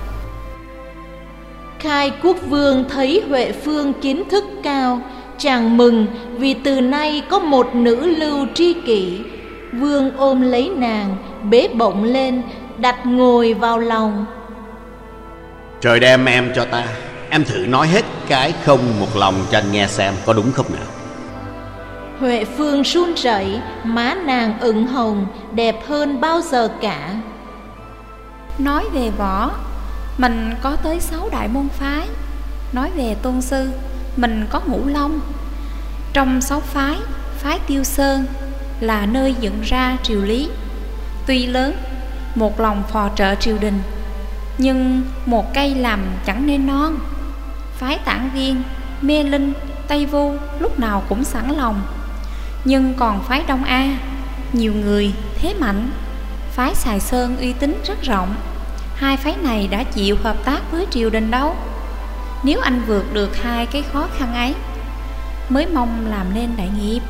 Khai Quốc Vương thấy Huệ Phương kiến thức cao, chàng mừng vì từ nay có một nữ lưu tri kỷ. Vương ôm lấy nàng, bế bổng lên, đặt ngồi vào lòng. Trời đem em cho ta, em thử nói hết cái không một lòng cho anh nghe xem có đúng không nào. Huệ Phương run rẩy, má nàng ửng hồng, đẹp hơn bao giờ cả. Nói về võ, mình có tới sáu đại môn phái. Nói về tôn sư, mình có Ngũ Long. Trong sáu phái, phái Tiêu Sơn là nơi dựng ra triều lý. Tuy lớn, một lòng phò trợ triều đình, Nhưng một cây làm chẳng nên non. Phái Tản Viên, Mê Linh, Tây Vu lúc nào cũng sẵn lòng. Nhưng còn phái Đông A, nhiều người, thế mạnh. Phái Sài Sơn uy tín rất rộng. Hai phái này đã chịu hợp tác với triều đình đâu. Nếu anh vượt được hai cái khó khăn ấy, mới mong làm nên đại nghiệp.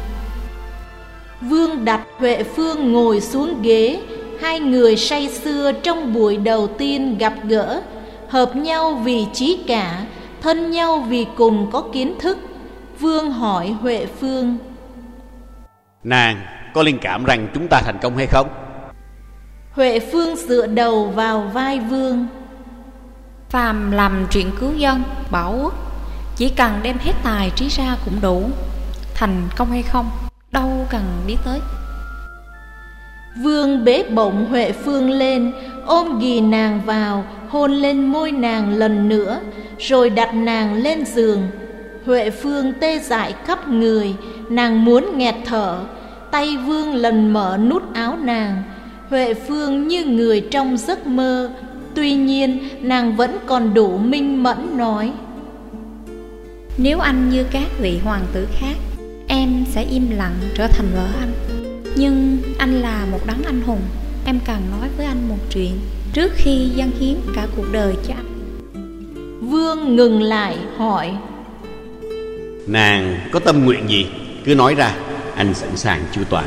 Vương đặt Huệ Phương ngồi xuống ghế. Hai người say sưa trong buổi đầu tiên gặp gỡ, hợp nhau vì chí cả, thân nhau vì cùng có kiến thức. Vương hỏi Huệ Phương: Nàng có linh cảm rằng chúng ta thành công hay không? Huệ Phương dựa đầu vào vai Vương. Phàm làm chuyện cứu dân, bảo quốc, chỉ cần đem hết tài trí ra cũng đủ. Thành công hay không, đâu cần biết tới. Vương bế bổng Huệ Phương lên, ôm ghì nàng vào, hôn lên môi nàng lần nữa, rồi đặt nàng lên giường. Huệ Phương tê dại khắp người, nàng muốn nghẹt thở. Tay Vương lần mở nút áo nàng. Huệ Phương như người trong giấc mơ. Tuy nhiên nàng vẫn còn đủ minh mẫn nói: Nếu anh như các vị hoàng tử khác, em sẽ im lặng trở thành vợ anh. Nhưng anh là một đấng anh hùng, em cần nói với anh một chuyện trước khi dâng hiến cả cuộc đời cho anh. Vương ngừng lại hỏi: Nàng có tâm nguyện gì? Cứ nói ra, anh sẵn sàng chu toàn.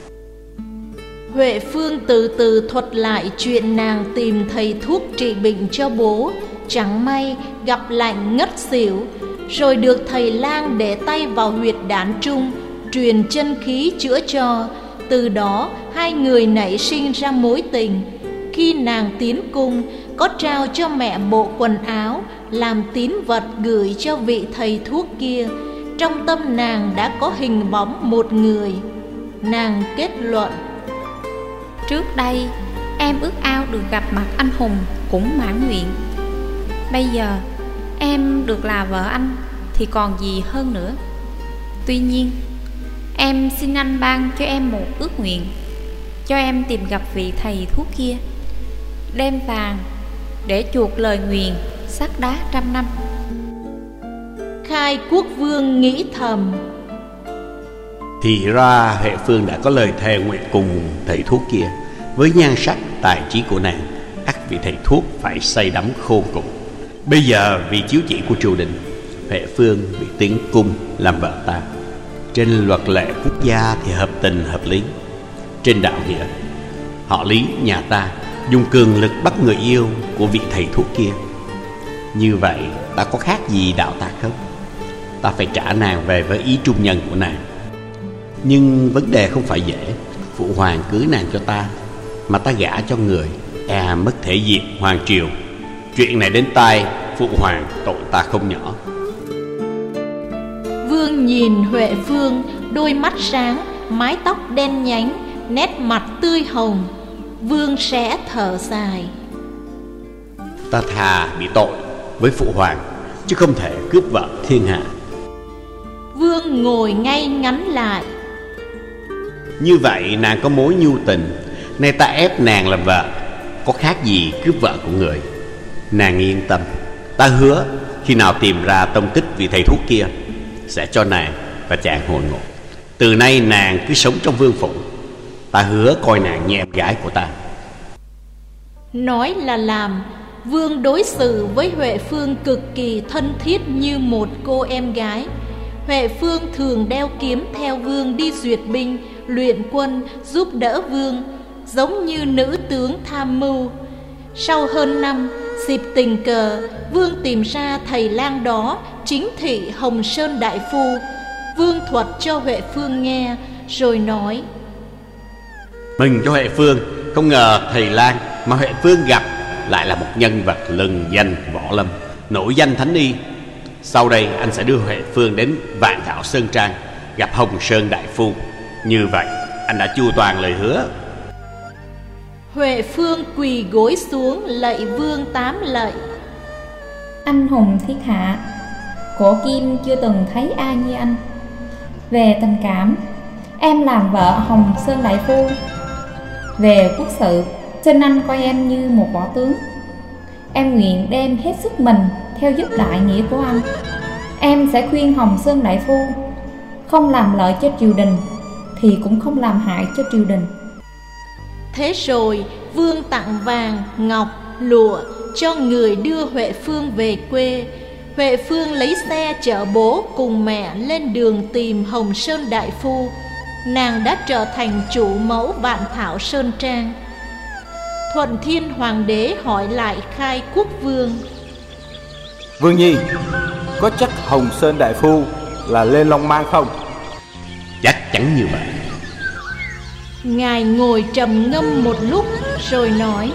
Huệ Phương từ từ thuật lại chuyện nàng tìm thầy thuốc trị bệnh cho bố, chẳng may gặp lạnh ngất xỉu, rồi được thầy lang để tay vào huyệt đán trung, truyền chân khí chữa cho. Từ đó hai người nảy sinh ra mối tình. Khi nàng tiến cung, có trao cho mẹ bộ quần áo làm tín vật gửi cho vị thầy thuốc kia. Trong tâm nàng đã có hình bóng một người. Nàng kết luận: Trước đây em ước ao được gặp mặt anh hùng cũng mãn nguyện. Bây giờ em được là vợ anh thì còn gì hơn nữa. Tuy nhiên em xin anh ban cho em một ước nguyện, cho em tìm gặp vị thầy thuốc kia, đem vàng để chuộc lời nguyền sắt đá trăm năm. Khai Quốc Vương nghĩ thầm: Thì ra Huệ Phương đã có lời thề nguyện cùng thầy thuốc kia. Với nhan sắc tài trí của nàng, ắt vị thầy thuốc phải say đắm khôn cùng. Bây giờ vì chiếu chỉ của triều đình, Huệ Phương bị tiến cung làm vợ ta. Trên luật lệ quốc gia thì hợp tình hợp lý. Trên đạo nghĩa, họ Lý nhà ta dùng cường lực bắt người yêu của vị thầy thuốc kia. Như vậy ta có khác gì đạo ta không? Ta phải trả nàng về với ý trung nhân của nàng. Nhưng vấn đề không phải dễ. Phụ hoàng cưới nàng cho ta, mà ta gả cho người, e mất thể diện hoàng triều. Chuyện này đến tai phụ hoàng, tội ta không nhỏ. Vương nhìn Huệ Phương, đôi mắt sáng, mái tóc đen nhánh, nét mặt tươi hồng. Vương sẽ thở dài: Ta thà bị tội với phụ hoàng, chứ không thể cướp vợ thiên hạ. Vương ngồi ngay ngắn lại: Như vậy nàng có mối nhu tình, nay ta ép nàng làm vợ, có khác gì cướp vợ của người. Nàng yên tâm, ta hứa khi nào tìm ra tông tích vị thầy thuốc kia, sẽ cho nàng và chàng hồi ngộ. Từ nay nàng cứ sống trong vương phủ, ta hứa coi nàng như em gái của ta. Nói là làm. Vương đối xử với Huệ Phương cực kỳ thân thiết như một cô em gái. Huệ Phương thường đeo kiếm theo Vương đi duyệt binh, luyện quân, giúp đỡ Vương, giống như nữ tướng tham mưu. Sau hơn năm, dịp tình cờ, Vương tìm ra thầy lang đó chính thị Hồng Sơn đại phu. Vương thuật cho Huệ Phương nghe, rồi nói: Mừng cho Huệ Phương, không ngờ thầy lang mà Huệ Phương gặp lại là một nhân vật lừng danh võ lâm, nổi danh thánh y. Sau đây anh sẽ đưa Huệ Phương đến Vạn Thảo Sơn Trang, gặp Hồng Sơn đại phu. Như vậy anh đã chu toàn lời hứa. Huệ Phương quỳ gối xuống lạy Vương tám lạy: Anh hùng thiên hạ, cổ kim chưa từng thấy ai như anh. Về tình cảm, em làm vợ Hồng Sơn đại phu. Về quốc sự, xin anh coi em như một võ tướng. Em nguyện đem hết sức mình theo giúp đại nghĩa của anh. Em sẽ khuyên Hồng Sơn đại phu không làm lợi cho triều đình thì cũng không làm hại cho triều đình. Thế rồi vương tặng vàng, ngọc, lụa cho người đưa Huệ Phương về quê. Huệ Phương lấy xe chở bố cùng mẹ lên đường tìm Hồng Sơn đại phu. Nàng đã trở thành chủ mẫu Vạn Thảo Sơn Trang. Thuận Thiên Hoàng đế hỏi lại Khai Quốc Vương: Vương Nhi, có chắc Hồng Sơn đại phu là Lê Long Mang không? Chắc chắn như vậy. Ngài ngồi trầm ngâm một lúc rồi nói: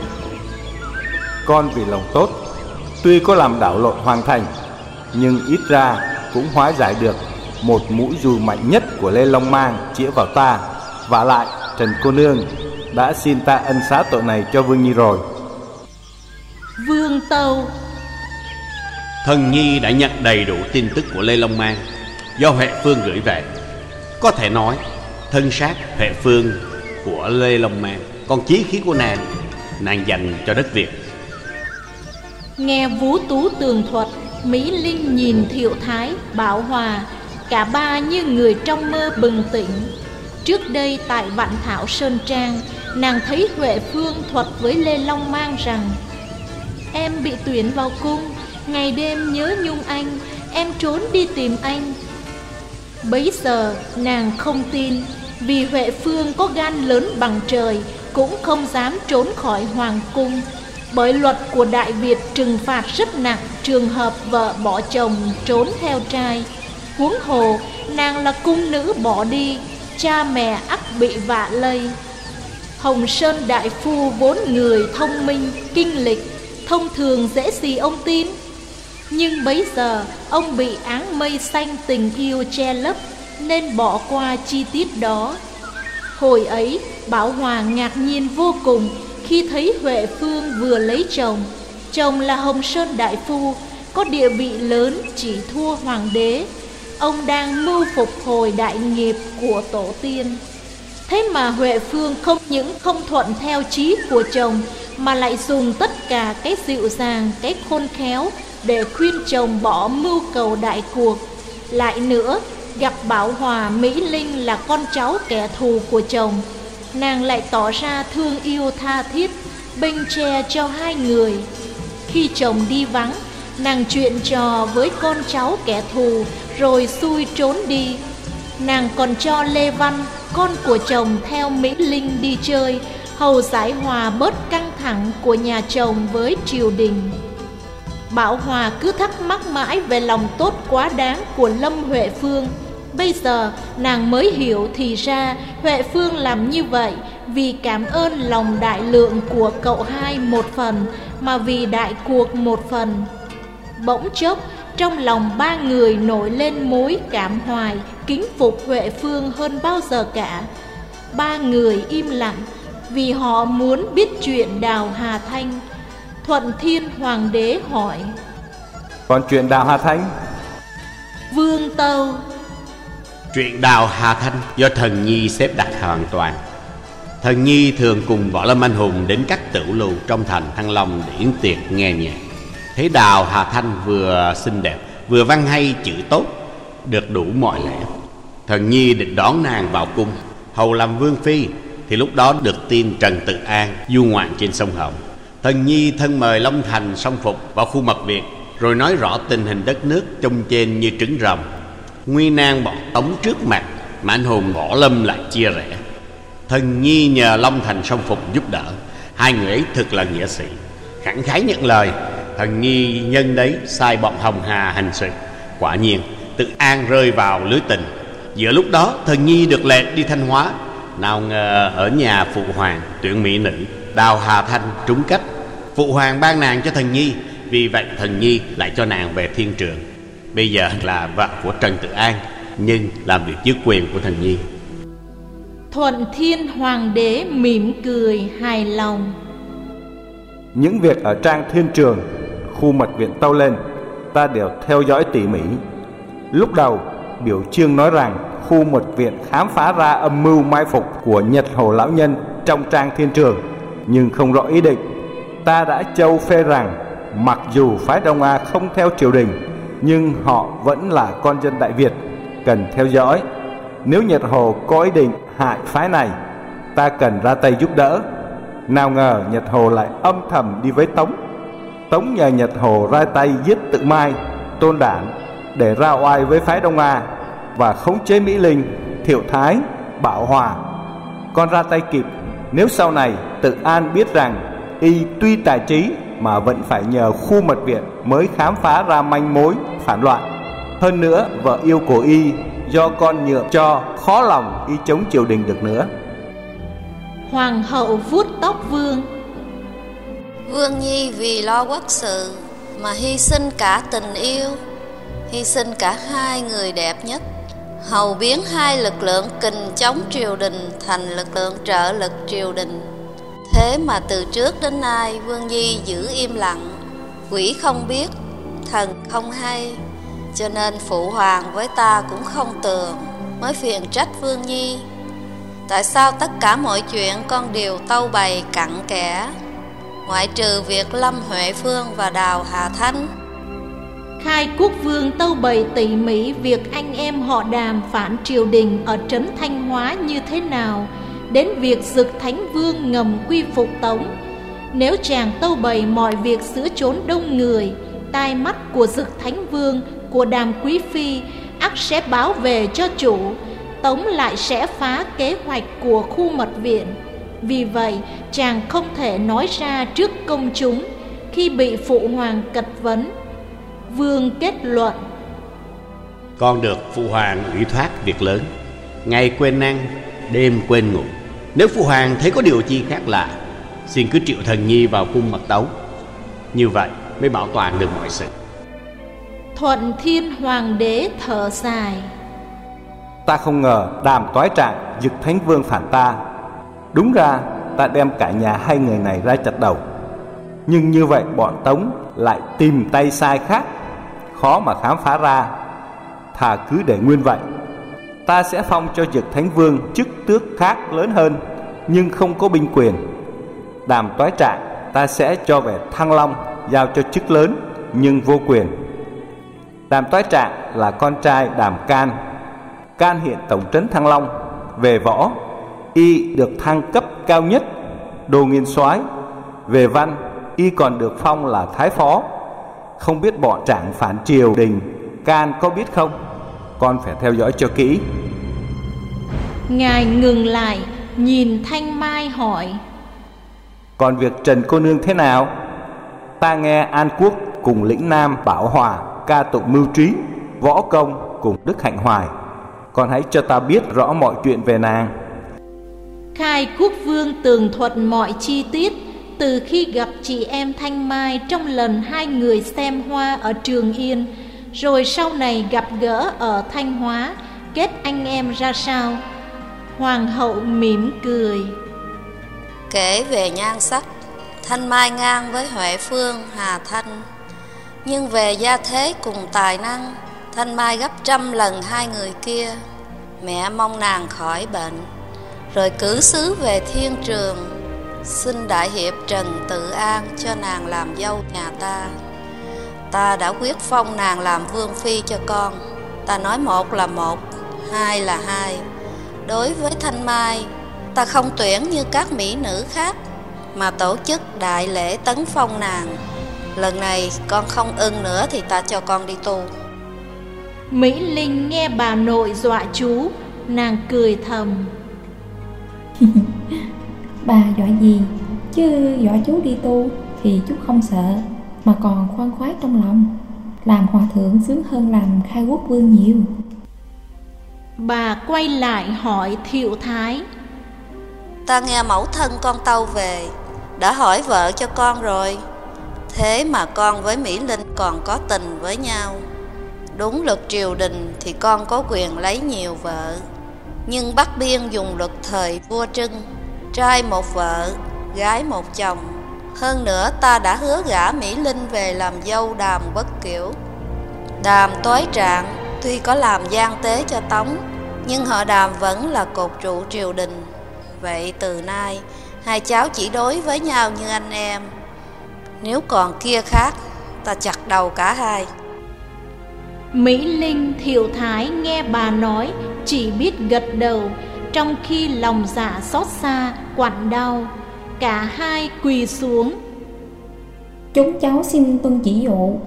Con vì lòng tốt, tuy có làm đảo lộn hoàng thành, nhưng ít ra cũng hóa giải được một mũi dùi mạnh nhất của Lê Long Mang chĩa vào ta. Vả lại Trần cô nương đã xin ta ân xá tội này cho Vương Nhi rồi. Vương Tâu: Thần Nhi đã nhận đầy đủ tin tức của Lê Long Mang do Huệ Phương gửi về. Có thể nói thân xác Huệ Phương của Lê Long Mang, còn chí khí của nàng, nàng dành cho đất Việt. Nghe Vũ Tú tường thuật, Mỹ Linh nhìn Thiệu Thái, Bảo Hòa, cả ba như người trong mơ bừng tỉnh. Trước đây tại Vạn Thảo Sơn Trang, nàng thấy Huệ Phương thuật với Lê Long Mang rằng: Em bị tuyển vào cung, ngày đêm nhớ nhung anh, em trốn đi tìm anh. Bấy giờ nàng không tin, vì Huệ Phương có gan lớn bằng trời, cũng không dám trốn khỏi hoàng cung. Bởi luật của Đại Việt trừng phạt rất nặng trường hợp vợ bỏ chồng trốn theo trai. Huống hồ nàng là cung nữ bỏ đi, cha mẹ ắt bị vạ lây. Hồng Sơn đại phu vốn người thông minh, kinh lịch, thông thường dễ gì ông tin. Nhưng bấy giờ ông bị áng mây xanh tình yêu che lấp, nên bỏ qua chi tiết đó. Hồi ấy Bảo Hòa ngạc nhiên vô cùng khi thấy Huệ Phương vừa lấy chồng. Chồng là Hồng Sơn đại phu, có địa vị lớn chỉ thua hoàng đế. Ông đang mưu phục hồi đại nghiệp của tổ tiên. Thế mà Huệ Phương không những không thuận theo chí của chồng, mà lại dùng tất cả cái dịu dàng, cái khôn khéo để khuyên chồng bỏ mưu cầu đại cuộc. Lại nữa, gặp Bảo Hòa, Mỹ Linh là con cháu kẻ thù của chồng, nàng lại tỏ ra thương yêu tha thiết, bênh che cho hai người. Khi chồng đi vắng, nàng chuyện trò với con cháu kẻ thù rồi xui trốn đi. Nàng còn cho Lê Văn, con của chồng, theo Mỹ Linh đi chơi, hầu giải hòa bớt căng thẳng của nhà chồng với triều đình. Bảo Hòa cứ thắc mắc mãi về lòng tốt quá đáng của Lâm Huệ Phương. Bây giờ nàng mới hiểu thì ra Huệ Phương làm như vậy vì cảm ơn lòng đại lượng của cậu hai một phần, mà vì đại cuộc một phần. Bỗng chốc trong lòng ba người nổi lên mối cảm hoài, kính phục Huệ Phương hơn bao giờ cả. Ba người im lặng vì họ muốn biết chuyện Đào Hà Thanh. Thuận Thiên Hoàng đế hỏi: Còn chuyện Đào Hà Thanh? Vương Tâu: Chuyện Đào Hà Thanh do Thần Nhi xếp đặt hoàn toàn. Thần Nhi thường cùng Võ Lâm Anh Hùng đến các tửu lù trong thành Thăng Long để yến tiệc nghe nhạc. Thấy Đào Hà Thanh vừa xinh đẹp, vừa văn hay chữ tốt, được đủ mọi lẽ. Thần Nhi định đón nàng vào cung, hầu làm vương phi. Thì lúc đó được tin Trần Tự An du ngoạn trên sông Hồng. Thần Nhi thân mời Long Thành song phục vào khu mật viện, rồi nói rõ tình hình đất nước trông trên như trứng rồng. Nguy nan bọn Tống trước mặt, mà anh hùng Võ Lâm lại chia rẽ. Thần Nhi nhờ Long Thành song phục giúp đỡ. Hai người ấy thực là nghĩa sĩ, khẳng khái nhận lời. Thần Nhi nhân đấy sai bọn Hồng Hà hành sự. Quả nhiên Tự An rơi vào lưới tình. Giữa lúc đó Thần Nhi được lệnh đi Thanh Hóa. Nào ngờ ở nhà phụ hoàng tuyển mỹ nữ Đào Hà Thanh trúng cách. Phụ hoàng ban nàng cho Thần Nhi, vì vậy Thần Nhi lại cho nàng về thiên trường. Bây giờ là vợ của Trần Tự An, nhưng làm việc dưới quyền của Thần Nhi. Thuận Thiên Hoàng đế mỉm cười hài lòng. Những việc ở Trang Thiên Trường, khu mật viện Tâu Lên, ta đều theo dõi tỉ mỉ. Lúc đầu biểu chương nói rằng khu mật viện khám phá ra âm mưu mai phục của Nhật Hồ lão nhân trong Trang Thiên Trường, nhưng không rõ ý định. Ta đã châu phê rằng mặc dù phái Đông A không theo triều đình, nhưng họ vẫn là con dân Đại Việt, cần theo dõi. Nếu Nhật Hồ có ý định hại phái này, ta cần ra tay giúp đỡ. Nào ngờ Nhật Hồ lại âm thầm đi với Tống. Tống nhờ Nhật Hồ ra tay giết Tự Mai, Tôn Đản để ra oai với phái Đông A và khống chế Mỹ Linh, Thiệu Thái, Bảo Hòa. Con ra tay kịp, nếu sau này Tự An biết rằng y tuy tài trí mà vẫn phải nhờ khu mật viện mới khám phá ra manh mối phản loạn. Hơn nữa, vợ yêu của y do con nhượng cho, khó lòng y chống triều đình được nữa. Hoàng hậu vuốt tóc Vương. Vương Nhi vì lo quốc sự mà hy sinh cả tình yêu, hy sinh cả hai người đẹp nhất, hầu biến hai lực lượng kình chống triều đình thành lực lượng trợ lực triều đình. Thế mà từ trước đến nay Vương Nhi giữ im lặng, quỷ không biết, thần không hay, cho nên phụ hoàng với ta cũng không tường, mới phiền trách Vương Nhi. Tại sao tất cả mọi chuyện con đều tâu bày cặn kẽ, ngoại trừ việc Lâm Huệ Phương và Đào Hà Thanh? Khai Quốc Vương tâu bày tỉ mỉ việc anh em họ Đàm phản triều đình ở trấn Thanh Hóa như thế nào, đến việc Dực Thánh Vương ngầm quy phục Tống. Nếu chàng tâu bày mọi việc xứ trốn đông người, tai mắt của Dực Thánh Vương, của Đàm Quý Phi ắt sẽ báo về cho chủ, Tống lại sẽ phá kế hoạch của khu mật viện. Vì vậy chàng không thể nói ra trước công chúng khi bị phụ hoàng cật vấn. Vương kết luận: Con được phụ hoàng ủy thác việc lớn, ngày quên ăn, đêm quên ngủ. Nếu phụ hoàng thấy có điều chi khác lạ, xin cứ triệu thần nhi vào cung mật tấu. Như vậy mới bảo toàn được mọi sự. Thuận Thiên Hoàng đế thở dài: Ta không ngờ Đàm Toái Trạng, Dực Thánh Vương phản ta. Đúng ra ta đem cả nhà hai người này ra chặt đầu, nhưng như vậy bọn Tống lại tìm tay sai khác, khó mà khám phá ra. Thà cứ để nguyên vậy. Ta sẽ phong cho Dực Thánh Vương chức tước khác lớn hơn, nhưng không có binh quyền. Đàm Toái Trạng ta sẽ cho về Thăng Long, giao cho chức lớn nhưng vô quyền. Đàm Toái Trạng là con trai Đàm Can. Can hiện tổng trấn Thăng Long. Về võ, y được thăng cấp cao nhất, Đô Nghiên Soái. Về văn, y còn được phong là Thái Phó. Không biết bọn Trạng phản triều đình Can có biết không? Con phải theo dõi cho kỹ. Ngài ngừng lại, nhìn Thanh Mai hỏi: Còn việc Trần cô nương thế nào? Ta nghe An Quốc cùng lĩnh Nam Bảo Hòa ca tụng mưu trí, võ công cùng Đức Hạnh Hoài. Con hãy cho ta biết rõ mọi chuyện về nàng. Khai Quốc Vương tường thuật mọi chi tiết, từ khi gặp chị em Thanh Mai trong lần hai người xem hoa ở Trường Yên, rồi sau này gặp gỡ ở Thanh Hóa, kết anh em ra sao. Hoàng hậu mỉm cười: Kể về nhan sắc, Thanh Mai ngang với Huệ Phương, Hà Thanh, nhưng về gia thế cùng tài năng, Thanh Mai gấp trăm lần hai người kia. Mẹ mong nàng khỏi bệnh, rồi cử sứ về Thiên Trường, xin Đại Hiệp Trần Tự An cho nàng làm dâu nhà ta. Ta đã quyết phong nàng làm vương phi cho con. Ta nói một là một, hai là hai. Đối với Thanh Mai, ta không tuyển như các mỹ nữ khác, mà tổ chức đại lễ tấn phong nàng. Lần này con không ưng nữa thì ta cho con đi tu. Mỹ Linh nghe bà nội dọa chú, nàng cười thầm: Bà dọa gì, chứ dọa chú đi tu thì chú không sợ, mà còn khoan khoái trong lòng. Làm hòa thượng sướng hơn làm khai quốc vương nhiều. Bà quay lại hỏi Thiệu Thái: Ta nghe mẫu thân con tâu về, đã hỏi vợ cho con rồi. Thế mà con với Mỹ Linh còn có tình với nhau. Đúng luật triều đình thì con có quyền lấy nhiều vợ, nhưng Bắc Biên dùng luật thời vua Trưng, trai một vợ, gái một chồng. Hơn nữa ta đã hứa gả Mỹ Linh về làm dâu Đàm Bất Kiểu. Đàm Toái Trạng tuy có làm gian tế cho Tống, nhưng họ Đàm vẫn là cột trụ triều đình. Vậy từ nay hai cháu chỉ đối với nhau như anh em. Nếu còn kia khác, ta chặt đầu cả hai. Mỹ Linh Thiệu Thái nghe bà nói chỉ biết gật đầu, trong khi lòng dạ xót xa quặn đau. Cả hai quỳ xuống. Chúng cháu xin tuân chỉ dụ.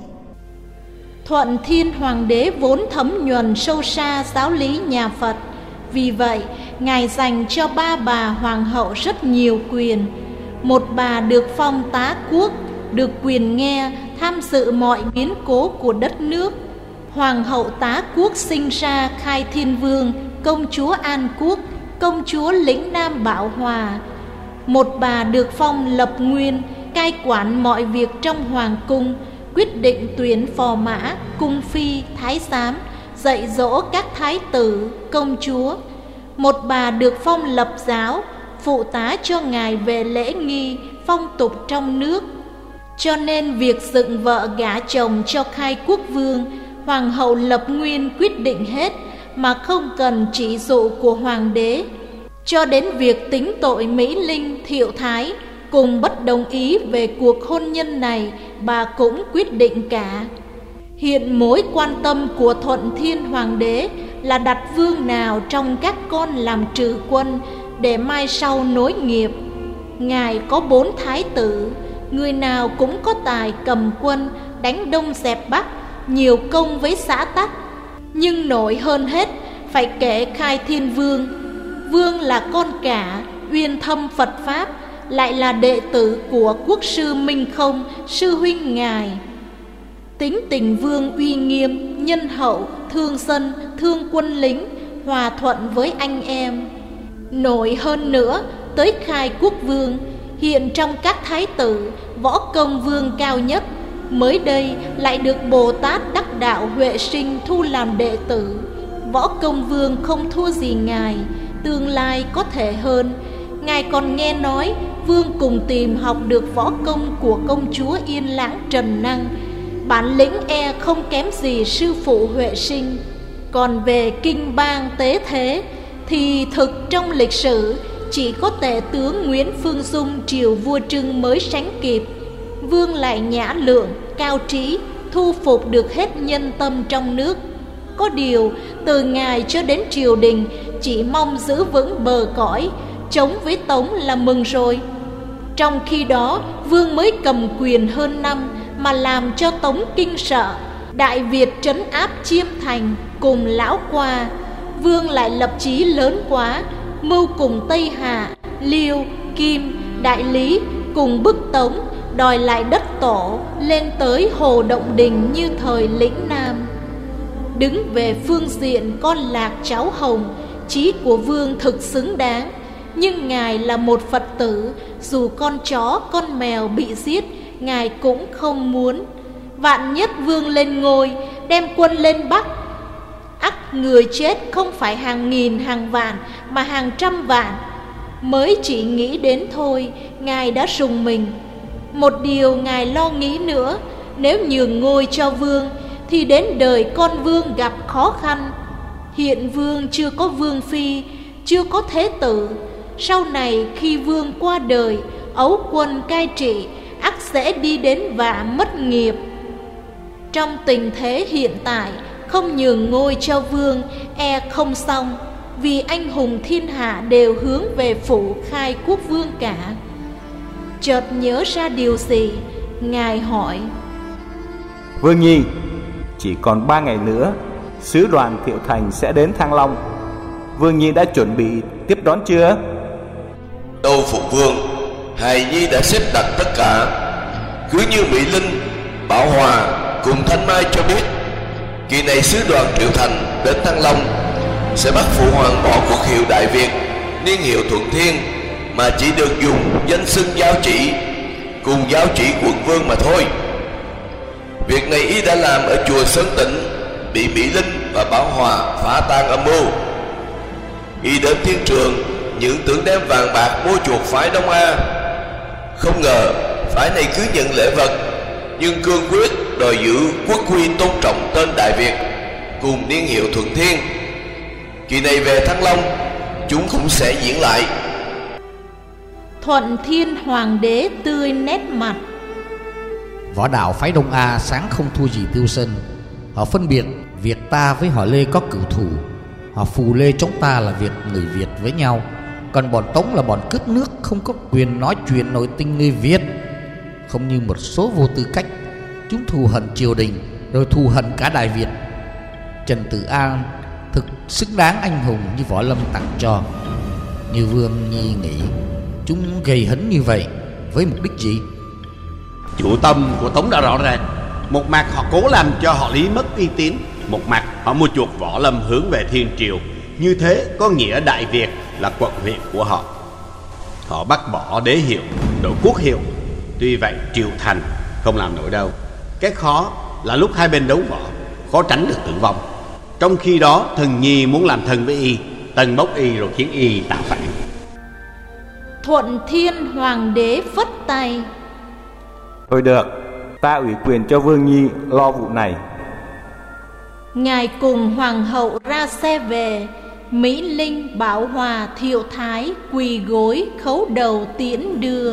Thuận Thiên Hoàng đế vốn thấm nhuần sâu xa giáo lý nhà Phật, vì vậy Ngài dành cho ba bà hoàng hậu rất nhiều quyền. Một bà được phong tá quốc, được quyền nghe, tham dự mọi biến cố của đất nước. Hoàng hậu tá quốc sinh ra Khai Thiên Vương, công chúa An Quốc, công chúa lĩnh Nam Bảo Hòa. Một bà được phong lập nguyên, cai quản mọi việc trong hoàng cung, quyết định tuyển phò mã, cung phi, thái giám, dạy dỗ các thái tử, công chúa. Một bà được phong lập giáo, phụ tá cho ngài về lễ nghi, phong tục trong nước. Cho nên việc dựng vợ gả chồng cho Khai Quốc Vương, hoàng hậu lập nguyên quyết định hết, mà không cần chỉ dụ của hoàng đế. Cho đến việc tính tội Mỹ Linh Thiệu Thái cùng bất đồng ý về cuộc hôn nhân này, bà cũng quyết định cả. Hiện mối quan tâm của Thuận Thiên Hoàng đế là đặt vương nào trong các con làm trừ quân, để mai sau nối nghiệp. Ngài có bốn thái tử, người nào cũng có tài cầm quân, đánh đông dẹp bắc, nhiều công với xã tắc. Nhưng nổi hơn hết phải kể Khai Thiên Vương. Vương là con cả, uyên thâm Phật Pháp, lại là đệ tử của quốc sư Minh Không, sư huynh ngài. Tính tình Vương uy nghiêm, nhân hậu, thương dân, thương quân lính, hòa thuận với anh em. Nổi hơn nữa, tới Khai Quốc Vương, hiện trong các thái tử, võ công vương cao nhất. Mới đây lại được Bồ Tát Đắc Đạo Huệ Sinh thu làm đệ tử. Võ công vương không thua gì ngài, tương lai có thể hơn. Ngài còn nghe nói vương cùng tìm học được võ công của công chúa Yên Lãng Trần Năng, bản lĩnh e không kém gì sư phụ Huệ Sinh. Còn về kinh bang tế thế thì thực trong lịch sử chỉ có tể tướng Nguyễn Phương Dung triều vua Trưng mới sánh kịp. Vương lại nhã lượng, cao trí, thu phục được hết nhân tâm trong nước. Có điều từ ngài cho đến triều đình chỉ mong giữ vững bờ cõi, chống với Tống là mừng rồi. Trong khi đó Vương mới cầm quyền hơn năm mà làm cho Tống kinh sợ. Đại Việt trấn áp Chiêm Thành cùng Lão Qua. Vương lại lập chí lớn quá, mưu cùng Tây Hà, Liêu, Kim, Đại Lý cùng bức Tống, đòi lại đất tổ, lên tới Hồ Động Đình như thời lĩnh Nam. Đứng về phương diện con lạc cháu hồng, chí của Vương thực xứng đáng. Nhưng ngài là một Phật tử, dù con chó, con mèo bị giết, ngài cũng không muốn. Vạn nhất Vương lên ngôi, đem quân lên Bắc, ắt người chết không phải hàng nghìn hàng vạn, mà hàng trăm vạn. Mới chỉ nghĩ đến thôi, ngài đã rùng mình. Một điều ngài lo nghĩ nữa, nếu nhường ngôi cho Vương thì đến đời con Vương gặp khó khăn. Hiện Vương chưa có Vương Phi, chưa có Thế Tử. Sau này khi Vương qua đời, ấu quân cai trị, ắt sẽ đi đến vạ mất nghiệp. Trong tình thế hiện tại, không nhường ngôi cho Vương e không xong, vì anh hùng thiên hạ đều hướng về phủ Khai Quốc Vương cả. Chợt nhớ ra điều gì, ngài hỏi: Vương Nhi, chỉ còn ba ngày nữa sứ đoàn Thiệu Thành sẽ đến Thăng Long. Vương Nhi đã chuẩn bị tiếp đón chưa? Tâu phục vương, hài nhi đã xếp đặt tất cả. Cứ như Mỹ Linh, Bảo Hòa cùng Thanh Mai cho biết, kỳ này sứ đoàn Thiệu Thành đến Thăng Long sẽ bắt phụ hoàng bỏ quốc hiệu Đại Việt, niên hiệu Thuận Thiên, mà chỉ được dùng danh xưng giáo chỉ cùng giáo chỉ quận vương mà thôi. Việc này y đã làm ở chùa Sơn Tịnh, bị Mỹ Linh và Bảo Hòa phá tan âm mưu. Y đến Thiên Trường những tưởng đem vàng bạc mua chuộc phái Đông A, không ngờ phái này cứ nhận lễ vật, nhưng cương quyết đòi giữ quốc huy tôn trọng tên Đại Việt cùng niên hiệu Thuận Thiên. Kỳ này về Thăng Long, chúng cũng sẽ diễn lại. Thuận Thiên Hoàng đế tươi nét mặt. Võ đạo phái Đông A sáng không thua gì Tiêu Sơn. Họ phân biệt việc ta với họ Lê có cửu thù. Họ phù Lê chống ta là việc người Việt với nhau, còn bọn Tống là bọn cướp nước, không có quyền nói chuyện nội tình người Việt. Không như một số vô tư cách, chúng thù hận triều đình rồi thù hận cả Đại Việt. Trần Tử An thực xứng đáng anh hùng như Võ Lâm tặng cho. Như Vương Nhi nghĩ, chúng gây hấn như vậy với mục đích gì? Chủ tâm của Tống đã rõ ràng. Một mặt họ cố làm cho họ Lý mất uy tín, một mặt họ mua chuộc Võ Lâm hướng về Thiên Triều. Như thế có nghĩa Đại Việt là quận huyện của họ. Họ bắt bỏ đế hiệu, đổi quốc hiệu. Tuy vậy triều thành không làm nổi đâu. Cái khó là lúc hai bên đấu võ, khó tránh được tử vong. Trong khi đó thần nhi muốn làm thân với y, tần bốc y rồi khiến y tạo phản. Thuận Thiên Hoàng đế phất tay: Thôi được, ta ủy quyền cho Vương Nhi lo vụ này. Ngài cùng hoàng hậu ra xe về. Mỹ Linh, Bảo Hòa, Thiệu Thái quỳ gối khấu đầu tiễn đưa.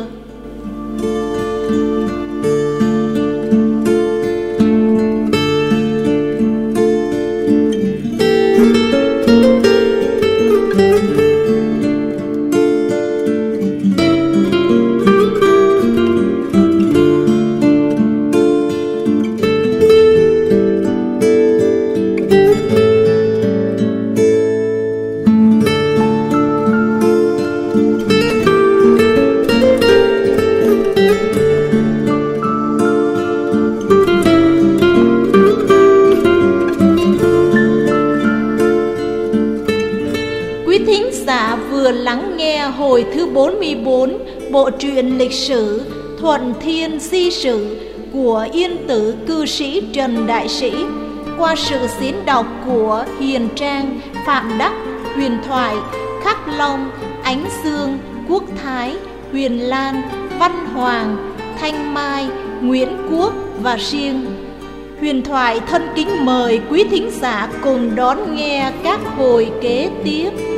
Lắng nghe hồi thứ bốn mươi bốn bộ truyện lịch sử Thuận Thiên Di Sử của Yên Tử cư sĩ Trần Đại Sĩ qua sự diễn đọc của Hiền Trang, Phạm Đắc, Huyền Thoại, Khắc Long, Ánh Dương, Quốc Thái, Huyền Lan, Văn Hoàng, Thanh Mai, Nguyễn Quốc và Siêng. Huyền Thoại thân kính mời quý thính giả cùng đón nghe các hồi kế tiếp.